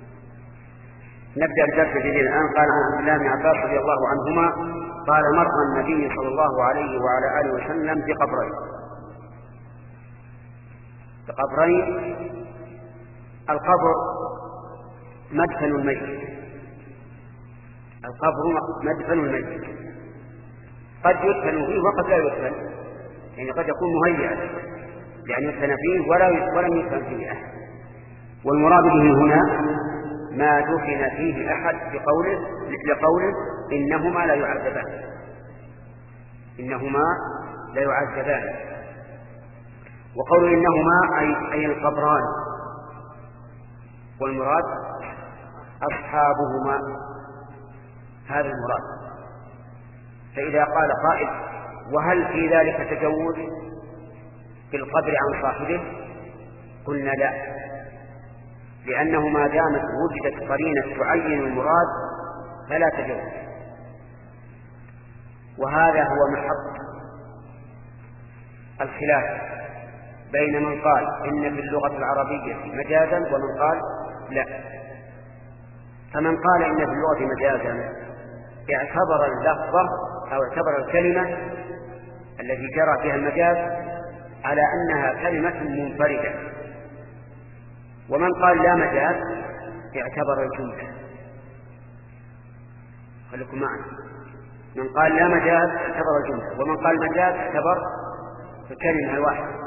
S1: نبدأ الدرس الجديد الآن. قال عن عبد الله بن عباس رضي الله عنهما قال مر النبي صلى الله عليه وعلى آله وسلم بقبرين بقبرين القبر مدفن الميت. القبر مدفن الميت قد يدفن فيه وقد لا يدفن. يعني قد يكون مهيئا لأن يدفن فيه ولا ولم يدفن فيه أحد. والمراد به هنا ما دفن فيه أحد بقوله مثل قوله إنهما لا يعذبان. إنهما لا يعذبان. وقول إنهما أي, أي القبران والمراد أصحابهما. هذا المراد. فإذا قال قائل وهل في ذلك تجوز في القبر عن صاحبه؟ قلنا لا، لأنه ما دامت وجدت قرينة تعين المراد فلا تجوز. وهذا هو محط الخلاف بين من قال إن في اللغة العربية مجازا ومن قال لا. فمن قال إن في اللغة مجازا اعتبر اللفظة أو اعتبر الكلمة التي جرى فيها المجاز على أنها كلمة منفردة، ومن قال لا مجاز اعتبر الجملة. خليكم معنا، من قال لا مجاز اعتبر الجملة، ومن قال مجاز اعتبر الكلمة الواحدة.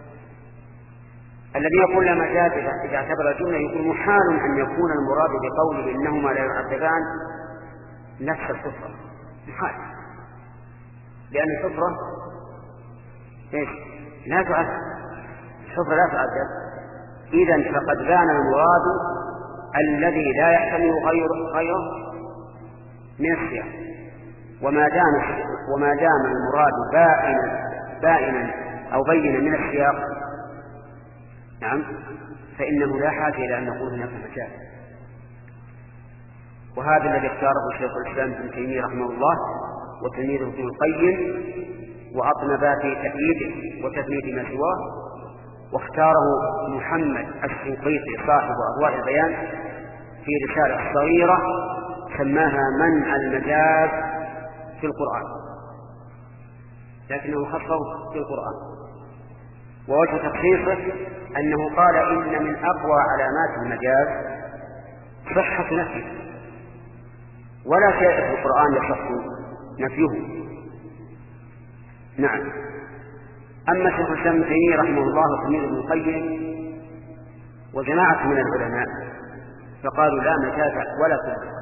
S1: الذي يقول لا مجاز إذا اعتبر الجملة يقول محال أن يكون المراد بقوله إنهما لا يعذبان نفس الكفر، محال، لأن الكفر إيش؟ لا تعذب، الكفر لا تعذب. إذن فقد بان المراد الذي لا يحتمل غيره غيره من السياق، وما دام وما دام المراد بائنا بائنا أو بينا من السياق نعم فإنه لا حاجة إلى أن نقول هناك مجال. وهذا الذي اختاره شيخ الإسلام ابن تيمية رحمه الله وتلميذه ابن القيم، وأطنبا في تأييده وتثبيت ما سواه، واختاره محمد الشنقيطي صاحب أضواء البيان في رسالة صغيرة سماها منع المجاز في القرآن، لكنه خصه في القرآن. ووجه تخصيصه أنه قال إن من أقوى علامات المجاز صحة نفيه، ولا شيء في القرآن يصح نفيه. نعم. أما شيخ الإسلام ابن تيمية رحمه الله وتلميذه ابن القيم وجماعة من العلماء فقالوا لا مجاز ولا كفر،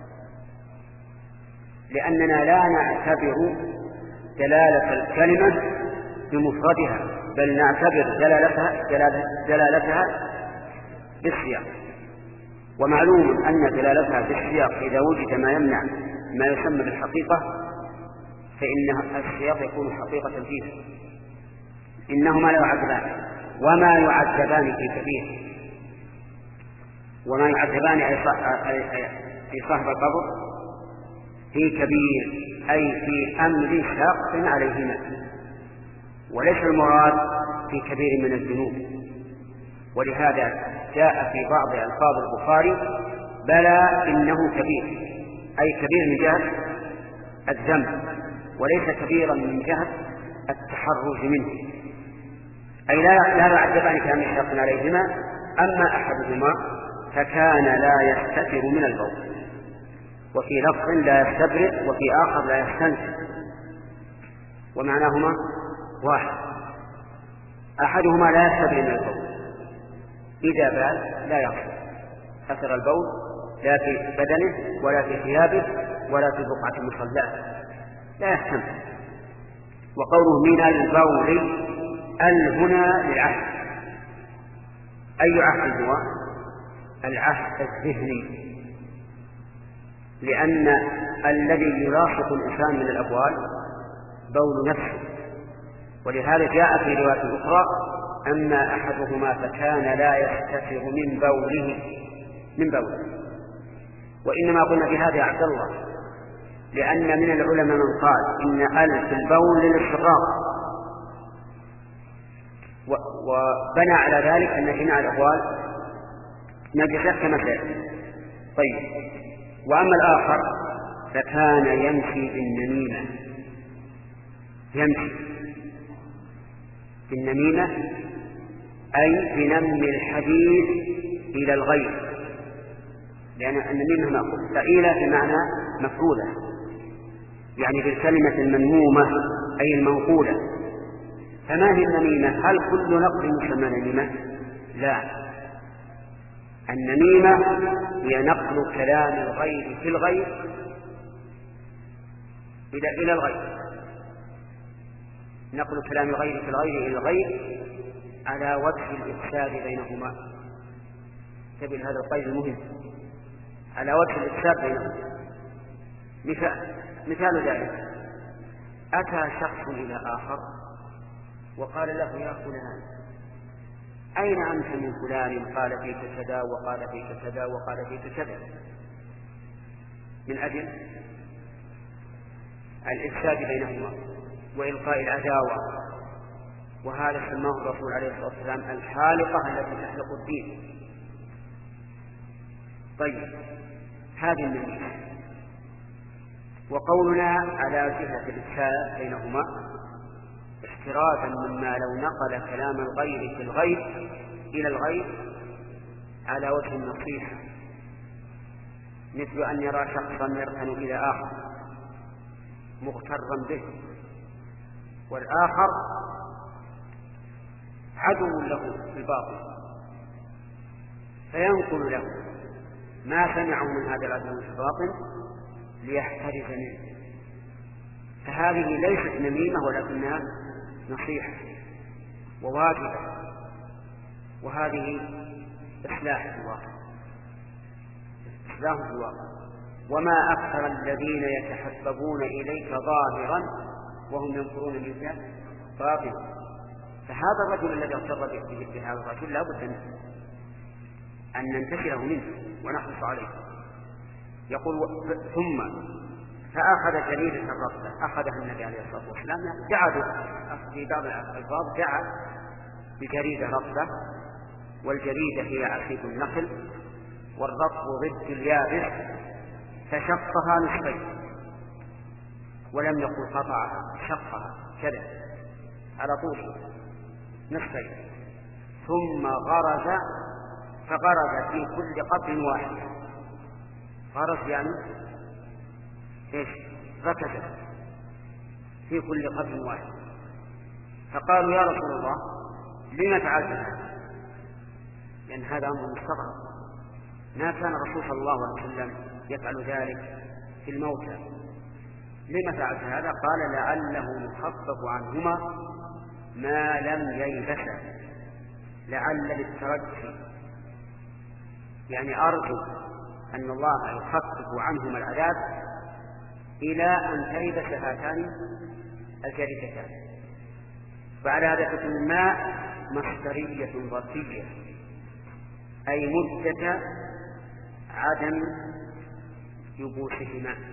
S1: لأننا لا نعتبر دلالة الكلمة بمفردها، بل نعتبر دلالتها, دلالتها بالسياق. ومعلوم أن دلالتها بالسياق إذا وجد ما يمنع ما يسمى بالحقيقة فإن السياق يكون حقيقة فيه. إنهما لا يعذبان وما يعذبان في كبير، وما يعذبان في صاحب القبر في كبير أي في أمر شاق عليهما، وليس المراد في كبير من الذنوب. ولهذا جاء في بعض ألفاظ البخاري بلى إنه كبير، أي كبير من جهة الذنب وليس كبيرا من جهة التحرج منه، أي لا لا يعذبان كامل شاق عليهما. أما أحدهما فكان لا يستتر من البول، وفي لفظ لا يستبرئ وفي آخر لا يستنشق، ومعناهما واحد. أحدهما لا يستبرئ من البول، إذا بال لا يغسل أثر البول لا في بدنه ولا في ثيابه ولا في بقعة مصلاه، لا يهتم. وقوله من البول ال هنا للعهد، أي عهد هو؟ العهد الذهني، لأن الذي يلاصق الإنسان من الأبوال بول نفسه. ولهذا جاء في رواية أخرى أما أحدهما فكان لا يستتر من بوله من بوله. وإنما قلنا بهذا يا عبد الله لأن من العلماء من قال إن أل في البول للاستغراق، وبنى على ذلك أن جميع الأبوال نجسة كما سيأتي. طيب. وأما الآخر فكان يمشي بالنميمة، يمشي بالنميمة أي بنم الحديث إلى الغير، لأن النميمة مأخوذة فعيلة بمعنى مفعولة، يعني بالكلمة المنمومة أي المنقولة. فما هي النميمة؟ هل كل نقل يسمى نميمة؟ لا، النميمة هي نقل كلام الغير في الغير إلى إلى الغير، نقل كلام الغير في الغير إلى الغير على وجه الإفساد بينهما. تبين هذا القيد المهم، على وجه الإفساد بينهما. مثال مثال ذلك أتى شخص إلى آخر وقال له يا فلان أين أنت من فلان؟ قال فيك كذا وقال فيك كذا وقال فيك كذا، من أجل الإفساد بينهما وإلقاء العداوة. وهذا سماه الرسول عليه الصلاة والسلام الحالقة التي تحلق الدين. طيب، هذه النميمة وقولنا على جهة الإدخال بينهما احترازا مما لو نقل كلام الغير في الغير إلى الغير على وجه النصيحة، مثل أن يرى شخصا يركن إلى آخر مغترا به، والآخر عدو له في الباطل، فينقل له ما سمعه من هذا العدو في الباطل ليحترز منه، فهذه ليست نميمة ولكنها نصيحة وواجبة، وهذه إصلاح في الواقع، إصلاح في الواقع. وما أكثر الذين يتحببون إليك ظاهرا وهم ينكرون منك باطنا. فهذا الرجل الذي اغتر بهذا الرجل لا بد أن ننتشره منه ونحرص عليه. يقول ثم فأخذ جريدة الرقبة، أخذها النبي عليه الصلاة والسلام، دعا في بعض الألفاظ دعا بجريدة رقبة، والجريدة هي عسيب النخل، والرطب ضد اليابس، فشقها نصفين، ولم يقل قطعها، شقها كذا على طول نصفين، ثم غرز فغرز في كل قبر واحد. غرز يعني ايش؟ ركز في كل قبر واحد. فقالوا يا رسول الله لما فعلت هذا؟ لأن هذا أمر مستغرب، ما كان الرسول صلى الله عليه وسلم يفعل ذلك في الموتى، لما فعلت هذا؟ قال لعله يخفف عنهما ما لم ييبسا، لعل للترجي، يعني أرجو أن الله يخفف عنهما العذاب إلى أن تيبس هاتان الجريدتان. بعد هذا تكون ماء مصدرية ظرفية، أي مدة عدم يبوسهما،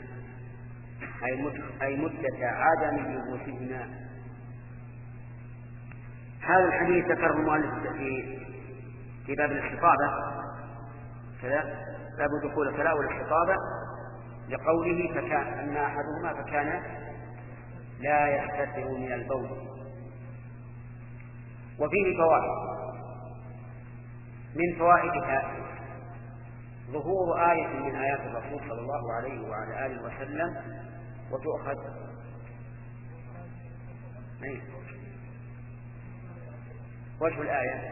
S1: أي مدة عدم يبوسهما. هذا الحديث ذكره المؤلف في في باب الاستطابة كذا، باب دخول الخلاء والاستطابة، لقوله فكان أن أحدهما فكان لا يستتر من البول. وفيه فوائد، من فوائدها ظهور آية من آيات الرسول صلى الله عليه وعلى آله وسلم، وتؤخذ وجه الآية.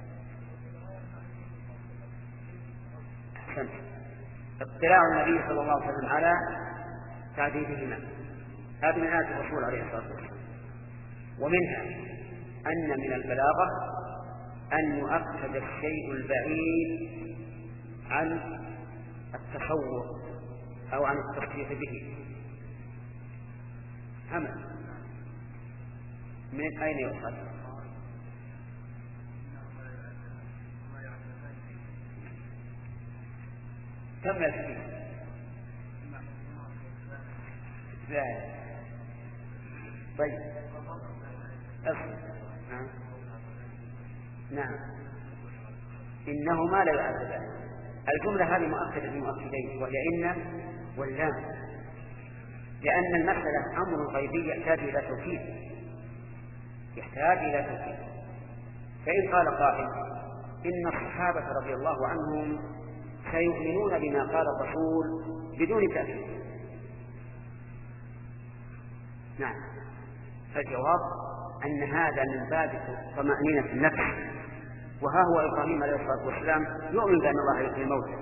S1: أحسنت، اطلاع النبي صلى الله عليه وسلم على تعذيبهما، هذه من آيات الرسول عليه الصلاة والسلام. ومنها أن من البلاغة أن يؤكد الشيء البعيد عن التصور أو عن التصديق به. همل من أين يؤخذ؟ كم يكفي؟ طيب أصل نعم نعم إنهما لا يعذبان. الجملة هذه مؤكدة بمؤكدين، وهي إن واللام، لأن المسألة أمر غيبي يحتاج إلى توكيد، يحتاج إلى توكيد. فإن قال قائل إن الصحابة رضي الله عنهم سيؤمنون بما قال الرسول بدون تأكيد، نعم، فالجواب أن هذا من باب طمأنينة النفس، وها هو إبراهيم عليه الصلاة والسلام يؤمن بأن الله يحيي الموتى،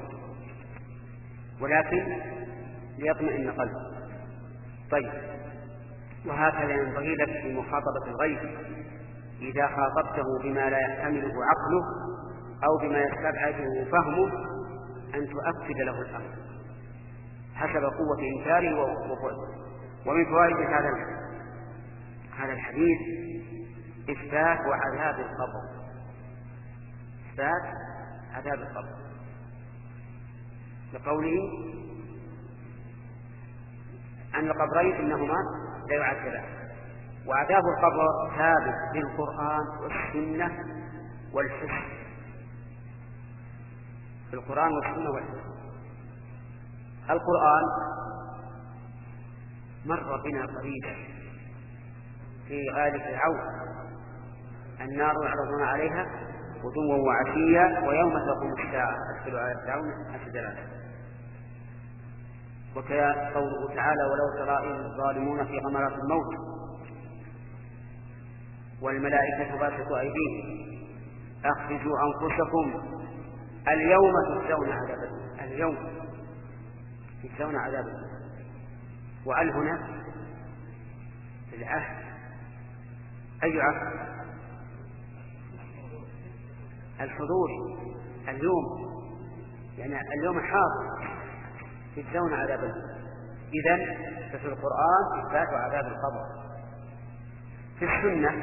S1: ولكن ليطمئن قلبه. طيب، وهكذا ينبغي لك في مخاطبة الغيب إذا خاطبته بما لا يحتمله عقله أو بما يستبعده فهمه أن تؤكد له الأمر حسب قوة إنكاره وقوته. ومن فوائد هذا هذا الحديث إثبات وعذاب القبر، إثبات عذاب القبر، لقوله أن القبرين إنهما لا يعذبان. وعذاب القبر ثابت بالقرآن والسنة والحس، بالقرآن والسنة والحس. القرآن مر بنا قريبا في غالب العون النار يعرضون عليها غدوا وعشيا ويوم تقوم الساعة أدخلوا على فرعون أشد العذاب. وكذا قوله تعالى ولو ترى إذ الظالمون في غمرات الموت والملائكة باسطوا أيديهم أخرجوا أنفسكم اليوم تجزون عذاب اليوم تجزون عذاب. وأل هنا العهد. أي عهد؟ الحضور اليوم، يعني اليوم حاضر تجزون عذاب. إذن ففي القرآن إثبات عذاب القبر. في السنة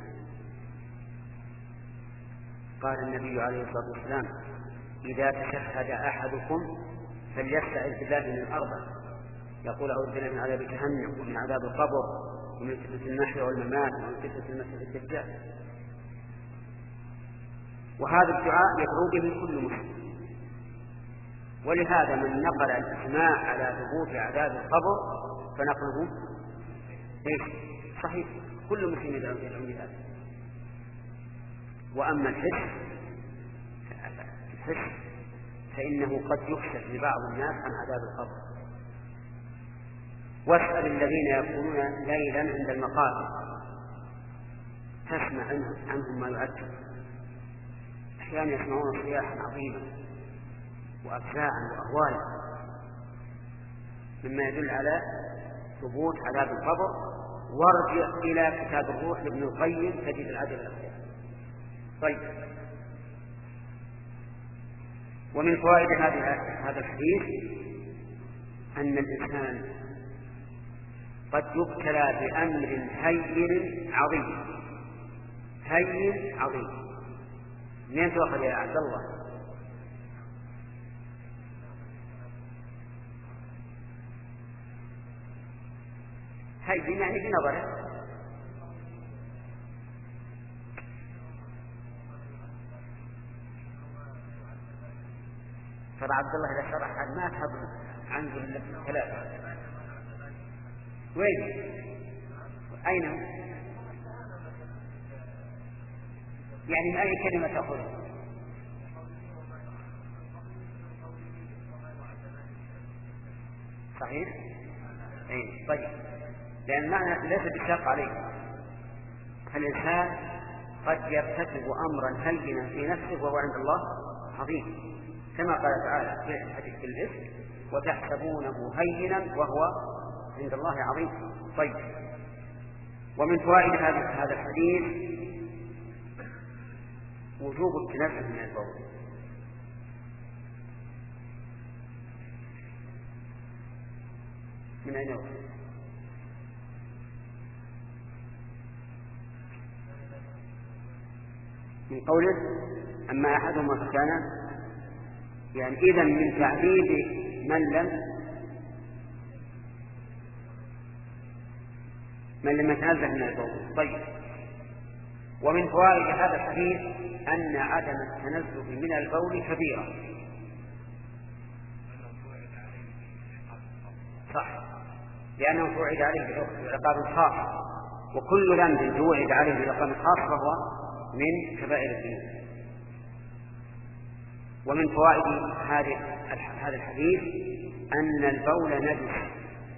S1: قال النبي عليه الصلاة والسلام إذا تشهد أحدكم فليستعذ بالله من الأربع، يقول أعوذ بالله من عذاب جهنم ومن عذاب القبر ومن فتنة المحيا والممات ومن فتنة المسيح الدجال. وهذا الدعاء يدعو به كل مسلم. ولهذا من نقل الإجماع على ثبوت عذاب القبر فنقله ايش؟ صحيح، كل مسلم يدعو بهذا. وأما الحس الحس فإنه قد يكشف لبعض الناس عن عذاب القبر. واسأل الذين يكونون ليلا عند المقابر تسمع عنهم ما يعجب. أحيانا يسمعون صياحا عظيما وأفزاعا وأهوالا مما يدل على ثبوت عذاب القبر. وارجع إلى كتاب الروح لابن القيم تجد العجب الأكبر. طيب، ومن فوائد هذا الحديث أن الإنسان قد يبتلى بأمر هين عظيم. هين عظيم منين تأخذ يا عبد الله؟ هين يعني بنظره. ترى عبد الله إذا شرح ما تحب عنه إلا ثلاثة. وين؟ أين؟ يعني من أي كلمة تأخذ؟ صحيح؟ أي طيب، لأن المعنى ليس بالشاق عليه. فالإنسان قد يرتكب أمرا هينا في نفسه وهو عند الله عظيم، كما قال تعالى في حديث الإفك وتحسبونه هينا وهو عند الله عظيم. طيب، ومن فوائد هذا الحديث وجوب التنزه من البول. من أين يوجد؟ من قوله أما أحدهما فكان، يعني إذن من تعبيد من لم من لم يتنزه من البول. طيب، ومن فوائد هذا الحديث أن عدم التنزه من البول كبيرة. صح، لأنه توعد عليه بعقاب خاص، وكل ذنب توعد عليه بعقاب خاص فهو من كبائر الذنوب. ومن فوائد هذا الحديث أن البول نجس.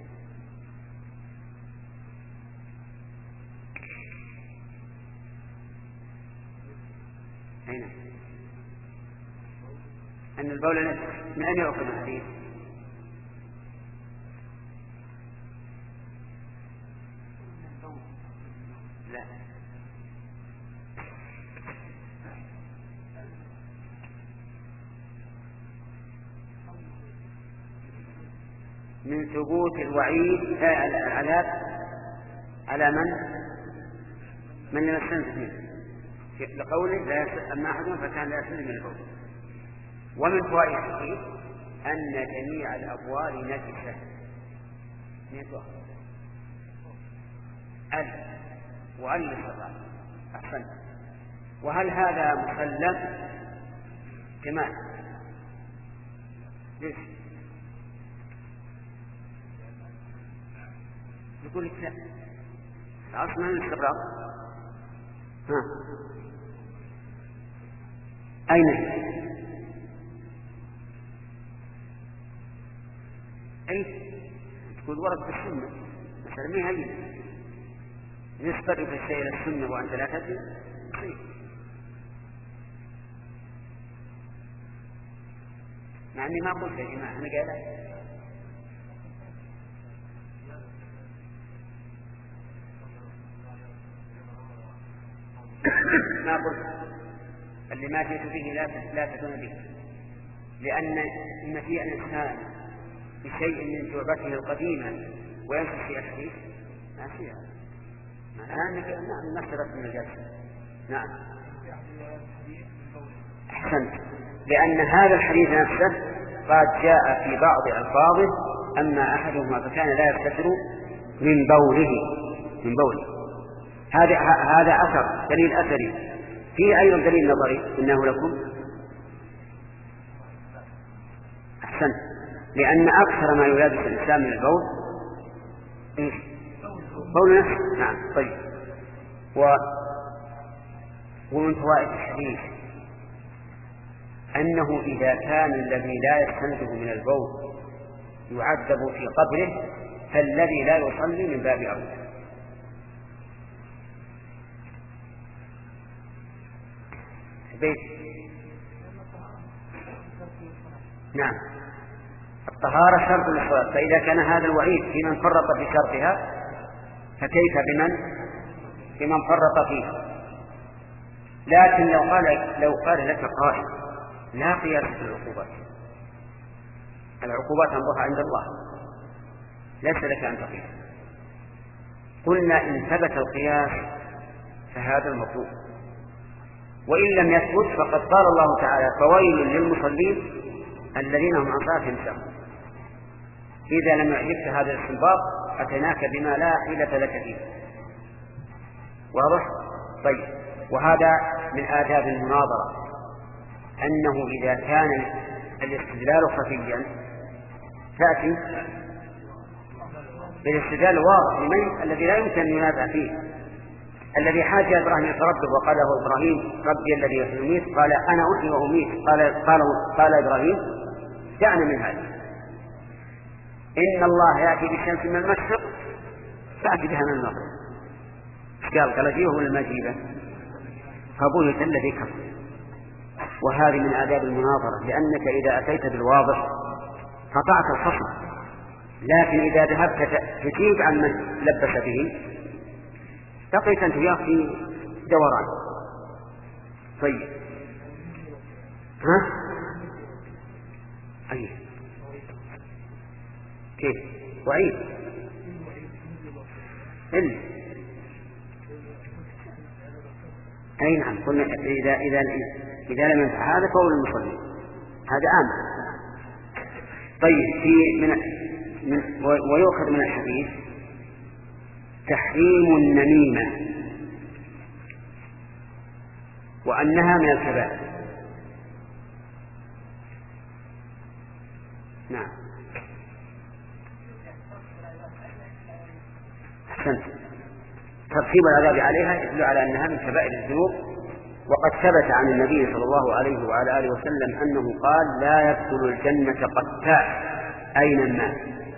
S1: أين؟ أن البول نجس. من أين يؤخذ الحديث؟ لا، من ثبوت الوعيد العذاب على من من لم يستنزه منه، لقوله لا يسلم أما أحدهم فكان لا يسلم من البول. ومن فوائد الحديث أن جميع الأبوال نجسة. أل وأل الصلاة. أحسن. وهل هذا مسلم؟ كمان ليش؟ يقول لك لا، الأصل من الاستقرار. ها أين أي تقول ورد بالسنة مثلا ما هي نسبة في الشيء إلى السنة وأنت لا تدري. مع أني ما قلت يا جماعة، أنا قايل ما قلت اللي ما جئت به لا لا تكون به، لأن إن في الإنسان بشيء من شعبته القديمة وينسى الشيء الحديث ما فيها، معناها أنك نعم ما استفدت من الجلسة. نعم أحسنت، لأن هذا الحديث نفسه قد جاء في بعض ألفاظه أما أحدهما فكان لا يستتر من بوله من بوله هذا هذا أثر دليل أثري. في أيضا دليل نظري إنه لكم أحسنت، لأن أكثر ما يلابس الإنسان من البول إيش؟ بول نفسه. نعم طيب. و... ومن فوائد الحديث أنه إذا كان الذي لا يستنزه من البول يعذب في قبره فالذي لا يصلي من باب أولى. بيت. نعم الطهارة شرط للصلاة، فإذا كان هذا الوعيد في من فرط في شرطها فكيف بمن بمن فرط فيه. لكن لو قال لو قال لك قائل لا قياس في العقوبات، العقوبات أمرها عند الله ليس لك أن تقيس، قلنا إن ثبت القياس فهذا المطلوب، وإن لم يثبت فقد قال الله تعالى فويل للمصلين الذين هم عن صلاتهم ساهون. إذا لم يعجبك هذا الاستنباط أتيناك بما لا حيلة لك فيه. واضح؟ طيب. وهذا من آداب المناظرة أنه إذا كان الاستدلال خفيا تأتي بالاستدلال الواضح لمن الذي لا يمكن أن ينازع فيه. الذي حاج إبراهيم ربه وقال له إبراهيم ربي الذي يحيي ويميت قال أنا أحيي وأميت، قال قال قال إبراهيم دعنا من هذا، إن الله يأتي بالشمس من المشرق فأتي بها من المغرب. قال قال جيبه ولا ما جيبه؟ فبهت الذي كفر. وهذه من آداب المناظرة، لأنك إذا أتيت بالواضح قطعت الخصم، لكن إذا ذهبت تجيب عن من لبس به بقيت أنت وياه في دوران. طيب ها أي كيف وعيد إلا أي نعم قلنا إذا إذا إذا لم ينفع هذا فهو المصلي هذا آمن. طيب في من, من ويؤخذ من الحديث تحريم النميمة وأنها من الكبائر. نعم أحسنت. ترتيب العذاب عليها يدل على أنها من كبائر الذنوب، وقد ثبت عن النبي صلى الله عليه وعلى آله وسلم أنه قال لا يدخل الجنة قتال أينما.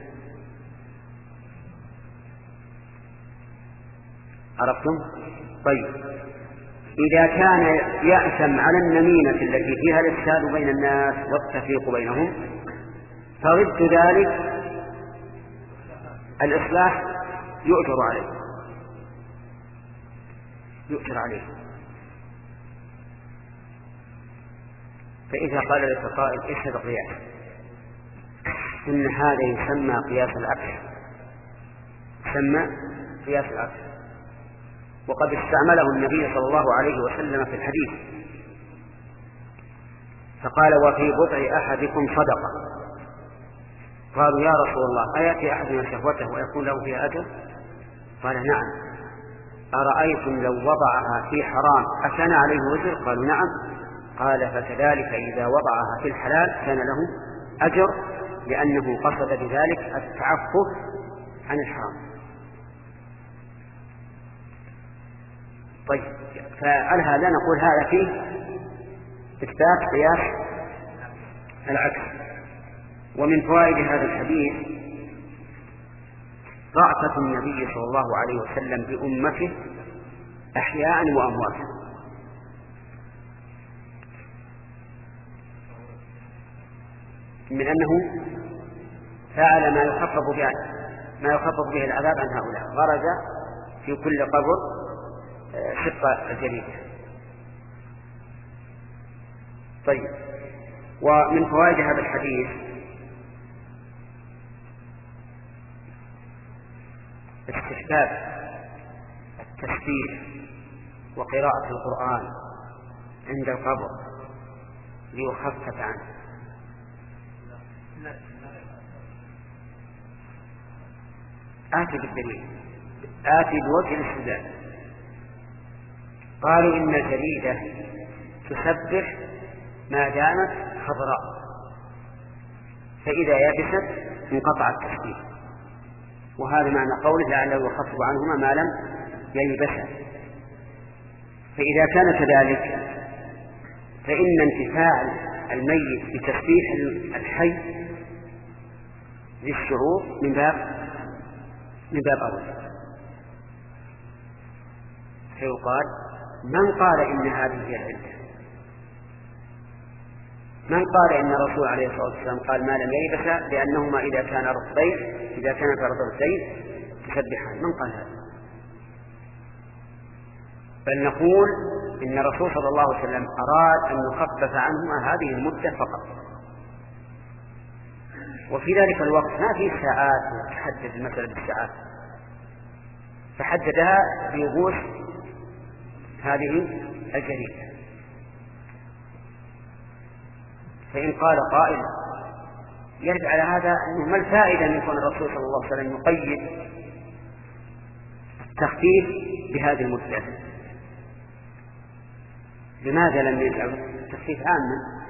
S1: عرفتم؟ طيب إذا كان يأثم على النميمة التي فيها الإفساد بين الناس والتفريق بينهم فضد ذلك الإصلاح يؤجر عليه يؤجر عليه. فإذا قال لك قائل إيش هذا القياس؟ إن هذا يسمى قياس العكس، يسمى قياس العكس، وقد استعمله النبي صلى الله عليه وسلم في الحديث فقال وفي بضع أحدكم صدقة. قالوا يا رسول الله أيأتي أحدنا شهوته ويكون له فيها أجر؟ قال نعم. أرأيتم لو وضعها في حرام أكان عليه وزر؟ قالوا نعم. قال فكذلك إذا وضعها في الحلال كان له أجر، لأنه قصد بذلك التعفف عن الحرام. طيب، فعلى هذا نقول هذا فيه إثبات قياس العكس. ومن فوائد هذا الحديث رأفة النبي صلى الله عليه وسلم بأمته أحياء وأمواتا، من أنه فعل ما يخفف به ما يخفف به العذاب عن هؤلاء، غرز في كل قبر شق الجريدة. طيب، ومن فوائد هذا الحديث استحباب التسبيح وقراءة القرآن عند القبر ليخفف عنه. آتي بالدليل، آتي بوجه الاستدلال. قالوا إن الجريدة تسبح ما دامت خضراء، فإذا يبست انقطع التسبيح، وهذا معنى قوله لعله يخفف عنهما ما لم ييبسا. فإذا كان كذلك فإن انتفاع الميت بتسبيح الحي للشعور من باب من باب أول. فيقال من قال إن هذه هي العلة؟ من قال إن الرسول عليه الصلاة والسلام قال ما لم ييبس لأنهما إذا كان رطبين إذا كان رطبتين تسبحان؟ من قال هذا؟ بل نقول إن الرسول صلى الله عليه وسلم أراد أن يخفف عنهما هذه المدة فقط، وفي ذلك الوقت ما في ساعات تحدد المسألة بالساعات، فحددها بيغوث هذه الجريدة. فإن قال قائل يرد على هذا أنه ما الفائدة من كون الرسول صلى الله عليه وسلم يقيد التخفيف بهذه المدة؟ لماذا لم يجعل التخفيف عاما؟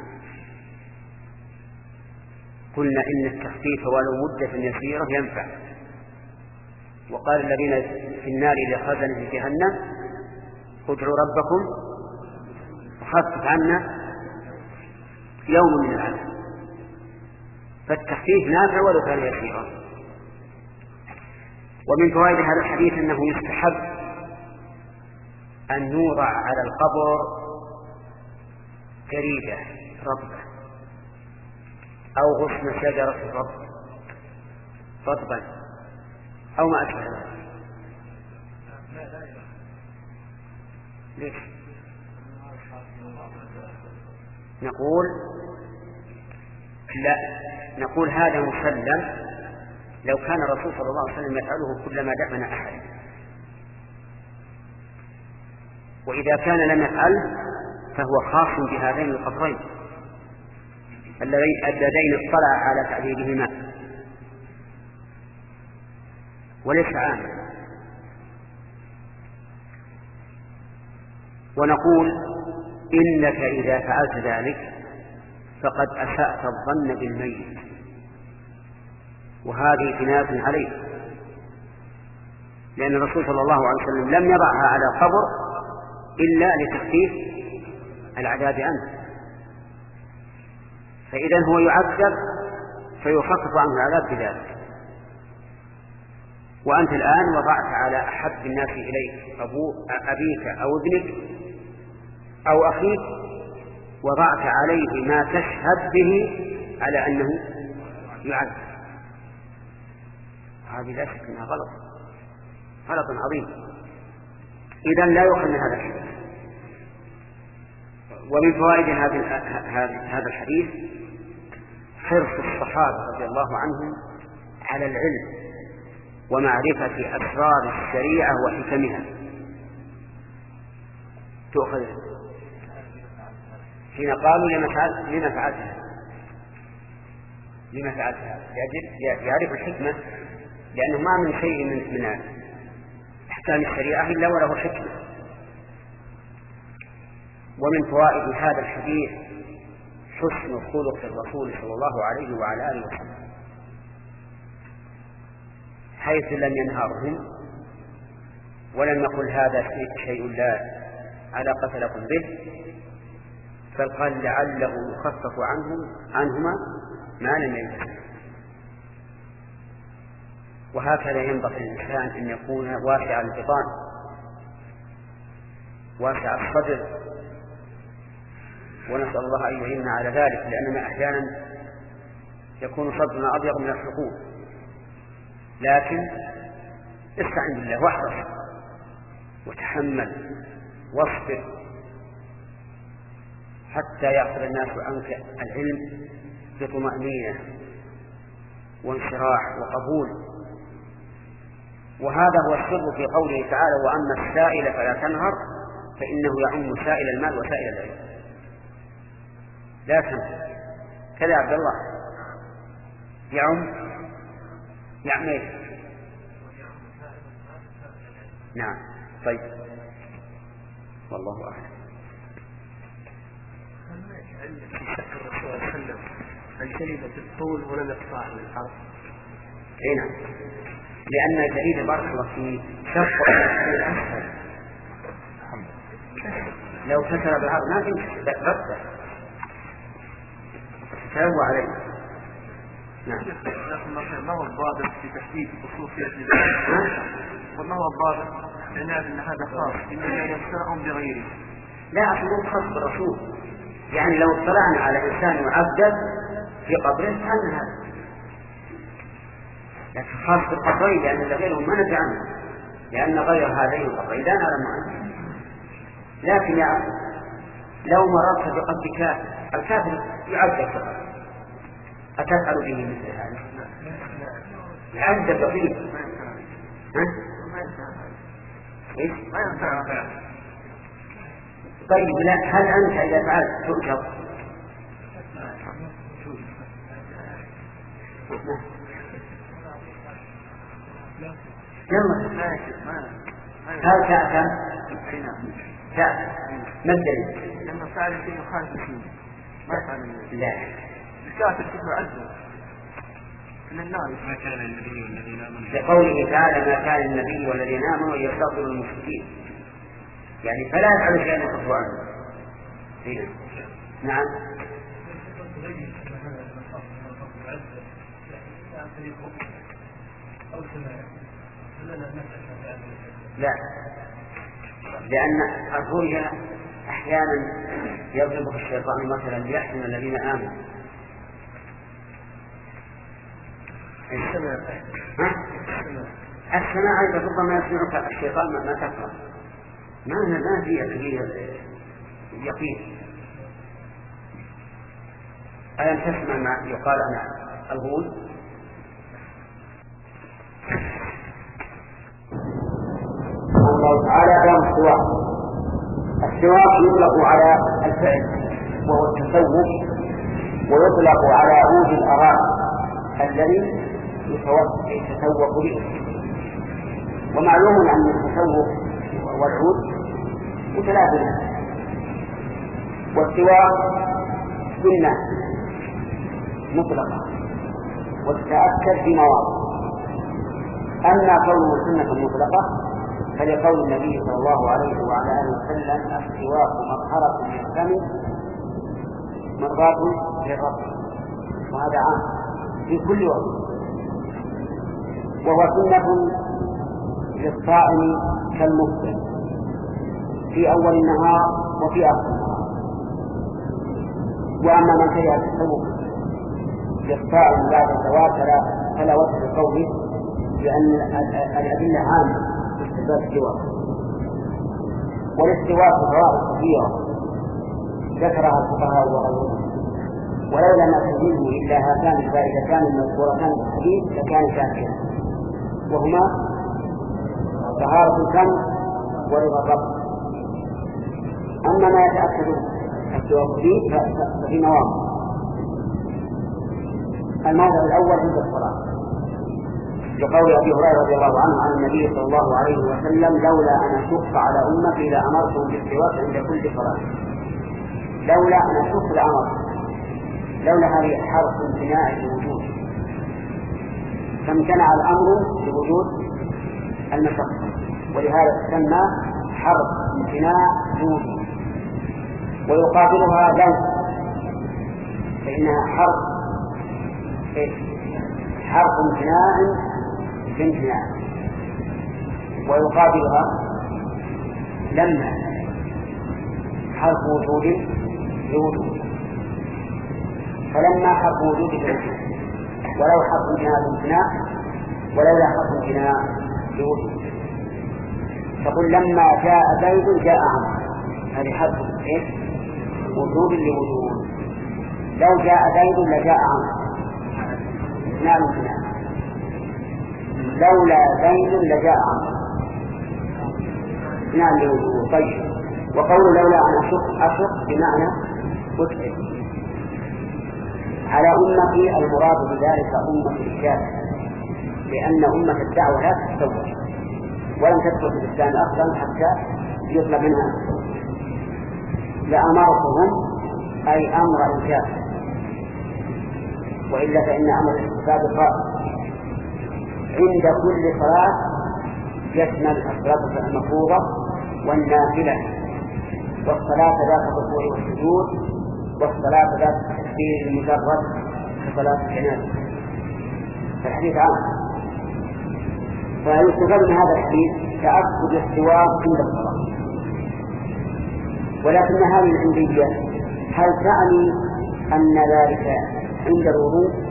S1: قلنا إن التخفيف ولو مدة يسيرة ينفع. وقال الذين في النار لخزنة جهنم ادعوا ربكم وخفف عنا يوم من العذاب. فالتخفيف نافع ولو كان يسيرا. ومن فوائد هذا الحديث أنه يستحب أن يوضع على القبر جريدة رطبة أو غصن شجرة رطب رطبا أو ما أشبه ذلك. ليش؟ نقول لا، نقول هذا مسلم لو كان الرسول صلى الله عليه وسلم يفعله كلما دفن أحد، وإذا كان لم يفعل فهو خاص بهذين القبرين اللذين اطلع على تعذيبهما وليس عاما. ونقول إنك إذا فعلت ذلك فقد أسأت الظن بالميت، وهذه جناية عليه، لأن الرسول صلى الله عليه وسلم لم يضعها على قبر إلا لتخفيف العذاب عنه، فإذا هو يعذب فيخفف عنه العذاب بذلك. وأنت الآن وضعت على أحب الناس إليك أبو أبيك أو ابنك أو أخيك، وضعت عليه ما تشهد به على أنه يعذب، هذه لا شك أنها غلط غلط عظيم. إذن لا يؤخذ من هذا الحديث. ومن فوائد هذا الحديث حرص الصحابة رضي الله عنهم على العلم ومعرفة أسرار الشريعة وحكمها. تؤخذ حين قالوا لما فعلتها لما فعلتها يعرف الحكمة، لأنه ما من شيء من, من أحكام الشريعة إلا وله حكمة. ومن فوائد هذا الحديث حسن خلق الرسول صلى الله عليه وعلى آله وسلم، حيث لم ينهرهم ولم يقل هذا شيء لا علاقة لكم به، بل قال لعله يخفف عنهم عنهما ما لم يلبسوا. وهكذا ينبغي للإنسان أن يكون واسع البطان واسع الصدر، ونسأل الله أن يعيننا على ذلك، لأننا أحيانا يكون صدرنا أضيق من الحقوق. لكن استعن بالله واحرص وتحمل واصبر حتى يأخذ الناس عنك العلم بطمأنينة وانشراح وقبول. وهذا هو السر في قوله تعالى: وأما السائل فلا تنهر، فإنه يعم سائل المال وسائل العلم. لا تنهر كذا عبد الله، يعم يعم ايش؟ نعم. طيب والله أعلم.
S4: الرسول صلى الله عليه وسلم عن كلمة الطول ولم يقطع من الحرف.
S1: اي نعم، لأن الجريدة بارك الله فيه شق الأسفل، لو كسر بالعرض ما تمشي بس تساوى عليه. نعم.
S4: لكن ما هو الضابط في تحديد خصوصية وما هو الضابط لنعرف أن هذا خاص إنما يسترهم بغيره؟
S1: لا، أصله خاص بالرسول. يعني لو اطلعنا على إنسان معذب في قبره كان هذا، لكن خاص بالقبرين لأن غيرهم ما ندري عنه، لأن غير هذين القبرين لا نعلم عنه. لكن يا أخي لو مررت بقبر كافر، الكافر يعذب في القبر، أتفعل به مثل هذا؟ يعذب فيه. ها؟ إيش؟ طيب لا، هل أنت إذا فعلت تؤجر؟ يلا هل تأثم؟ تأثم. ما الدليل؟
S4: لما فعل شيء يخالف فيه ما يفعل.
S1: لا،
S4: الكافر كيف يعذب من النار؟
S3: ما كان النبي والذين آمنوا،
S1: لقوله تعالى: ما كان النبي والذين آمنوا يستغفروا للمشركين، يعني فلا يفعل شيئا يكفر عنه. نعم. لا، لأن الرؤيا أحيانا يضربه الشيطان مثلا ليحزن الذين آمنوا. السماع أيضا ربما يسمعك الشيطان ما تفهم، ما ما في يقين. ألم تسمع ما يقال عن الغول؟ الله تعالى دام السواك. السواك يطلق على الفعل وهو التسوق، ويطلق على عود الأراء الذي يتسوق به. ومعلوم أن التسوق والعود متلازمة، والسواك سنة مطلقة وتتأكد في مواضع. أما كونه سنة مطلقة فلقول النبي صلى الله عليه وعلى آله وسلم: السواك مطهرة للفم مرضاة للرب. وهذا عام في كل وقت، وهو سنة للصائم كالمفطر في أول النهار وفي آخر النهار. وأما من كره التسوق للصائم بعد الزواج فلا وجه لقوله، لأن الأدلة عامة في استحباب السواك. والاستواء فوائد كثيرة ذكرها الفقهاء وغيرهم، ولولا ما تزيده إلا هاتان الفائدتان المذكورتان في الحديث لكان كافيا، وهما طهارة الفم ورضا الرب. أما ما يتأكد السواك فيه ففي مواضع. الموضع الأول عند الصلاة، لقول أبي هريرة رضي الله عنه عن النبي صلى الله عليه وسلم: لولا أن أشق على أمتي لأمرتهم بالسواك عند كل صلاة. لولا أن أشق الأمر، لولا هذه حرف امتناع للوجود، فامتنع الأمر لوجود المشقة. ولهذا تسمى حرف امتناع وجودي. ويقابلها لو، فإنها حرف حرف امتناع بامتناع. ويقابلها لما حرف وجود لوجود، فلما حرف وجود لوجود، ولو حرف امتناع بامتناع، ولولا حرف امتناع لوجود. تقول لما جاء زيد جاء عمرو، هذه حرف ايش؟ وجود لوجود. لو جاء زيد لجاء عمرو، امتناع امتناع. لولا زيد لجاء عمرو، امتناع لوجود. طيب، وقول لولا أن أشق أشق بمعنى أتعب على أمتي، المراد بذلك أمة الإجابة، لأن أمة الدعوة لا تتسوى ولم تدخل في الإسلام أصلا حتى يطلب منها أن تتسوى. لأمرتهم أي أمر إنجاب، وإلا فإن أمر الاستفاد خاص عند كل صلاة يشمل الصلاة المفروضة والنافلة، والصلاة ذات الركوع والسجود، والصلاة ذات التكبير المجرد كصلاة الجنازة. فالحديث عام. فيستفاد من هذا الحديث تأكد الاستواء عند الصلاة. ولكن هذه العندية هل تعني أن ذلك عند الوضوء،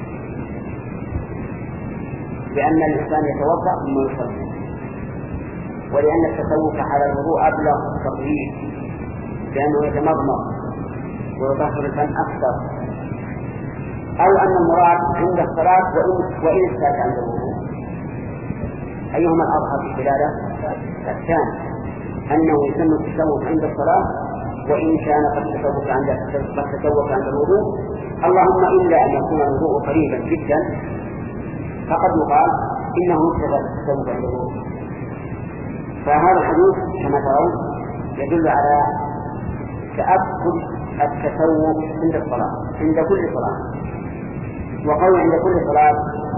S1: لأن الإنسان يتوضأ ثم يصلي، ولأن التسوق على الوضوء أبلغ تطهير لأنه يتمضمض ويطهر الفم أكثر، أو أن المراد عند الصلاة وإن استاك عند الوضوء؟ أيهما الأظهر في الدلالة؟ الثاني، أنه يسمى التسوق عند الصلاة وإن كان قد تسوق عند قد تسوق عند الوضوء، اللهم إلا أن يكون الوضوء قريبا جدا فقد يقال إنه يقتضى التسوق عند الوضوء. فهذا الحديث كما ترون يدل على تأكد التسوق عند الصلاة عند كل صلاة. وقول عند كل صلاة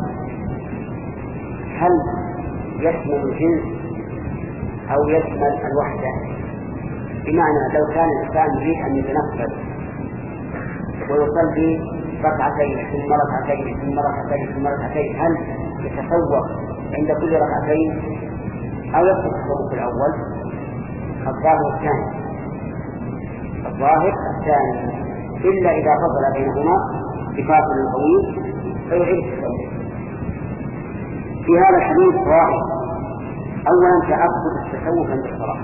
S1: هل يشمل الجنس أو يشمل الوحدة؟ بمعنى لو كان الإنسان يريد أن يتنفس ويصلي ركعتين ثم ركعتين ثم ركعتين ثم ركعتين، هل يتسوق عند كل ركعتين أو يقصد التسوق الأول؟ الظاهر الثاني، الظاهر الثاني، إلا إذا فضل بينهما بفاصل طويل فيعيد التسوق. في هذا الحديث فوائد. أولا تأكد التسوق عند الصلاة.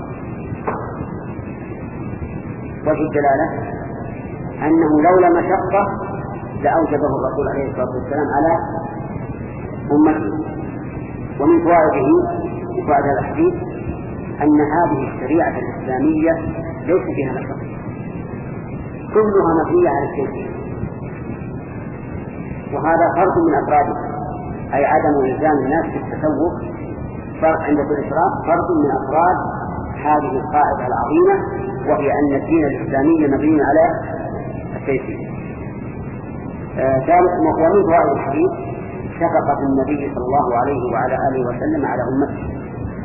S1: وجه الدلالة أنه لولا مشقة لأوجبه الرسول عليه الصلاة والسلام على أمته. ومن فوائده وفائد هذا الحديث أن هذه الشريعة الإسلامية ليس فيها مشقة، كلها مبنية على التوحيد، وهذا فرق من أفراده، أي عدم إلزام الناس بالتسوق فرق عند كل صلاة فرق من أفراد هذه القاعدة العظيمة، وهي أن الدين الإسلامي مبني على التوحيد. ثالث، ومن فوائد الحديث شفقة النبي صلى الله عليه وعلى آله وسلم على أمته،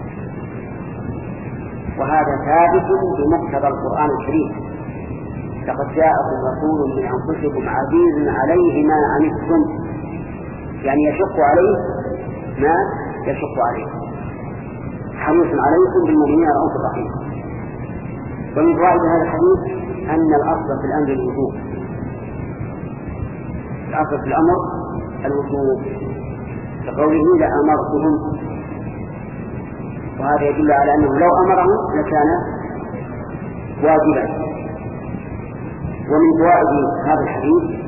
S1: وهذا ثابت بمقتضى القرآن الكريم: لقد جاءكم رسول من أنفسكم عزيز عليه ما عنتم، يعني يشق عليه ما يشق عليه، حريص عليكم بالمؤمنين رؤوف رحيم. ومن فوائد هذا الحديث أن الأصل في الأمر الوجوب، الأصل في الأمر الوجوب كقوله لأمرتهم، وهذا يدل على أنه لو أمرهم لكان واجبا. ومن فوائد هذا الحديث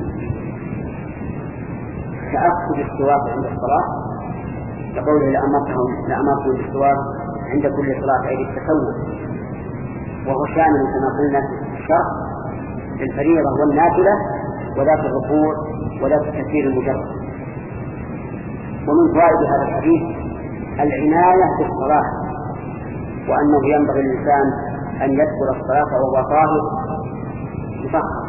S1: تأكد السواك عند الصلاة كقوله لأمرتهم لأمرتهم بالسواك عند كل صلاة، أي بالتسوق، وهو شامل كما قلنا في الشرع للفريضة والنافلة وذات الركوع وذات التكبير المجرد. ومن فوائد هذا الحديث العناية بالصلاة، وأنه ينبغي للإنسان أن يذكر الصلاة وهو طاهر مطهر،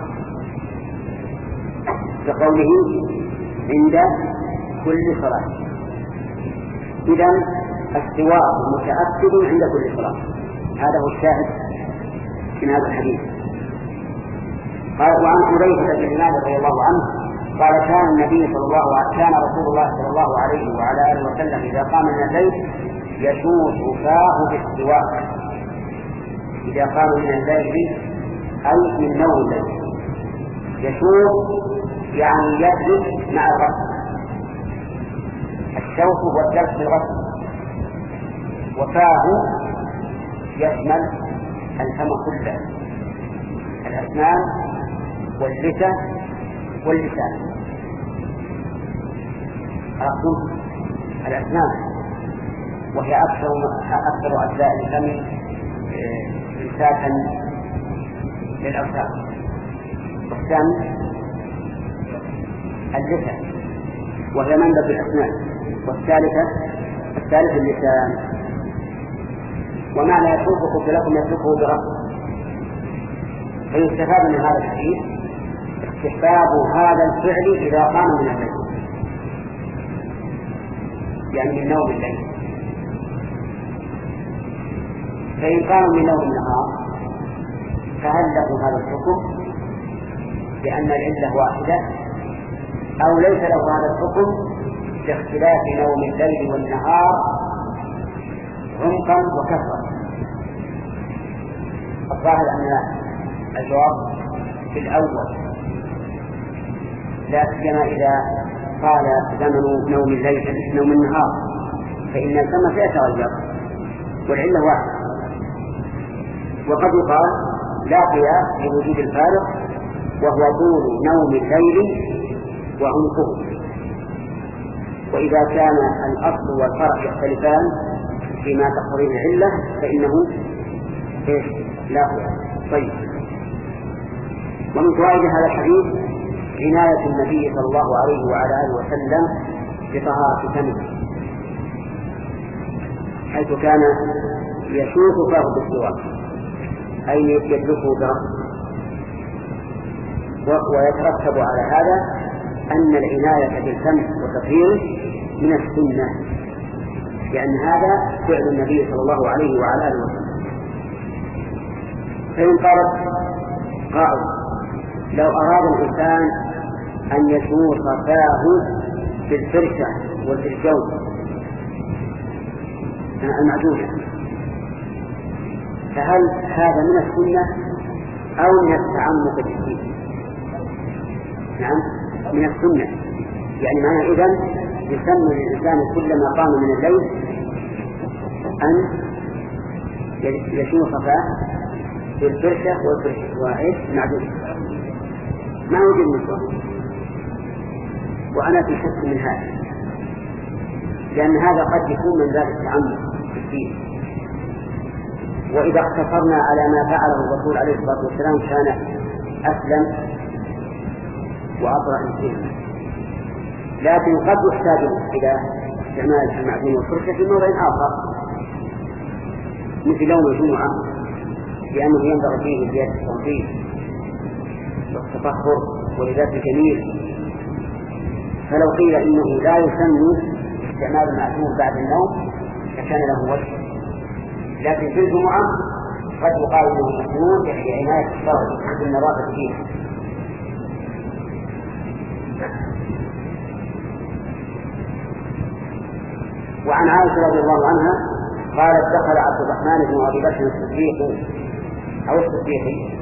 S1: كقوله عند كل صلاة. إذن السواء متأكد عند كل صلاة. هذا هو الشاهد من هذا الحديث. قال وعن حذيفة بن اليمان رضي الله عنه قال كان النبي صلى الله عليه كان رسول الله صلى الله عليه وعلى آله وسلم إذا قام من الليل يشوش فاه بالسواك. إذا قام من الليل أي من نوم الليل يشوش يعني يجلس مع الغسل. الشوك هو الجلس بالغسل، وفاه يشمل الفم كله، الأسنان واللثة واللسان. أقول الأسنان وهي أكثر أكثر أجزاء الفم إمساكا للأوساخ، والثاني اللثة وهي منبت الأسنان، والثالثة الثالث اللسان. ومعنى يشوف قلت لكم يشوفه برأسه. فيستفاد من هذا الحديث استحباب هذا الفعل إذا قام من الليل، يعني من نوم الليل. فإن قام من نوم النهار فهل له هذا الحكم لأن العلة واحدة، أو ليس له هذا الحكم لاختلاف نوم الليل والنهار عمقا وكثرة؟ الظاهر أن الجواب في الأول، لا سيما إذا قال زمن نوم الليل نوم النهار، فإن الزمن سيتغير والعلة واحدة. وقد يقال لا قياس لوجود الفارق وهو طول نوم الليل وعمقه. وإذا كان الأصل والفرع يختلفان فيما تقتضيه العلة فإنه إيش لا قياس. طيب، ومن فوائد هذا الحديث عناية النبي صلى الله عليه وعلى آله وسلم بطهارة فمه، حيث كان يشوف فاه بالسواك أي يدلكه برأسه. ويترتب على هذا أن العناية بالفم وتطهيره من السنة، لأن هذا فعل النبي صلى الله عليه وعلى آله وسلم. فإن قالت قائل لو أراد الإنسان أن يشوف فاه بالفرشة والفرشون المعدودة، فهل هذا من السنة أو من التعمق الجديد؟ نعم من السنة، يعني معنى إذن يسمى الإنسان كلما قام من الليل أن يشوف فاه بالفرشة والفرشة وإيش معدودة، ما يوجد مثله. وأنا في شك من هذا، لأن هذا قد يكون من ذلك التعمق في الدين. وإذا اقتصرنا على ما فعله الرسول عليه الصلاة والسلام كان أسلم وأطرع الدين، لكن قد يحتاج إلى استعمال المعدون والفرشة في موضع آخر مثل يوم الجمعة، لأنه ينبغي فيه زيادة التنظيف والتطهر ولذات الجميل. فلو قيل إنه لا يسمى استعمال المعدون بعد النوم فكان له وجه، لكن في الجمعة قد يقال انه مسنون لعناية الشرع بالنظافة فيها. وعن عائشة رضي الله عنها قالت دخل عبد الرحمن بن أبي بكر الصديق أو الصديقي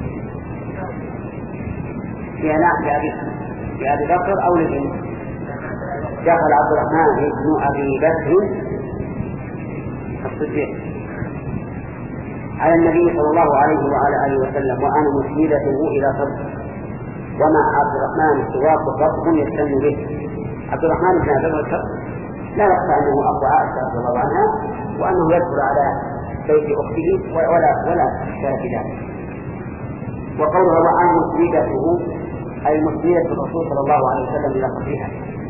S1: في نعم لأبي بكر أو لابن دخل عبد الرحمن بن أبي بكر الصديق على النبي صلى الله عليه وعلى آله وسلم وأنا مسندته إلى صدره، ومع عبد الرحمن سواق رب يستن به. عبد الرحمن بن أبي بكر لا يخفى أنه أبو عائشة رضي الله عنها، وأنه يدخل على بيت أخته ولا ولا شك في ذلك. وقوله وأنا مسندته أي مسندة الرسول صلى الله عليه وسلم إلى صدرها،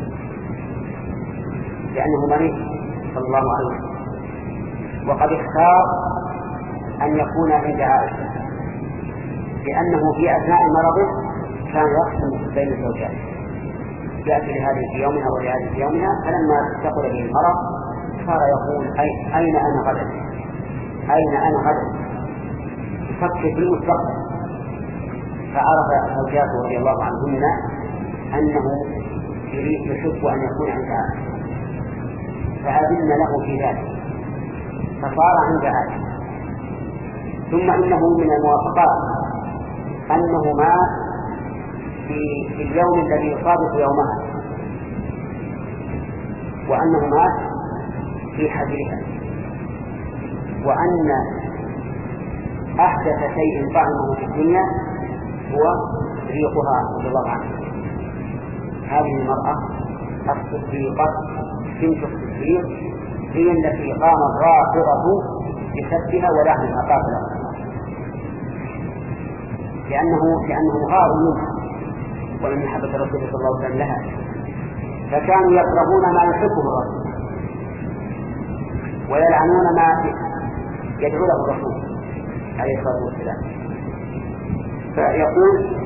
S1: لأنه مريض صلى الله عليه وسلم. وقد اختار أن يكون عند عائشة لأنه في أثناء مرضه كان يقسم بين الزوجات، يأتي لهذه في يومها ولهذه في يومها، فلما تقل به المرض فصار يقول أي أين أنا غدا أين أنا غدا يفكر في المستقبل. فعرف زوجاته رضي الله عنهن أنه يريد يحب أن يكون عند عائشة فأذن له في ذلك فصار عند عائشة. ثم إنه من الموافقات أنه مات في اليوم الذي يصادف يومها وأنه مات في حجرها وأن أحدث شيء طعمه في الدنيا هو ريقها رضي الله عنها. هذه المرأة الصديقة بنت الصديق هي التي قام الرافضة بسبها ولعنها قاتلها لأنه لأنه غار منها ومن محبة الرسول صلى الله عليه وسلم لها، فكانوا يكرهون ما يحبه الرسول ويلعنون ما يدعو له الرسول عليه الصلاة والسلام. فيقول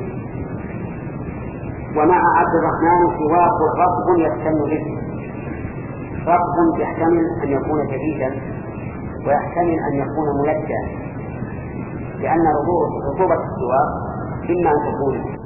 S1: ومع عبد الرحمن سواق رطب يستن به. رطب يحتمل أن يكون جديدا ويحتمل أن يكون ملجا، لأن رطوبة السواق إما أن تكون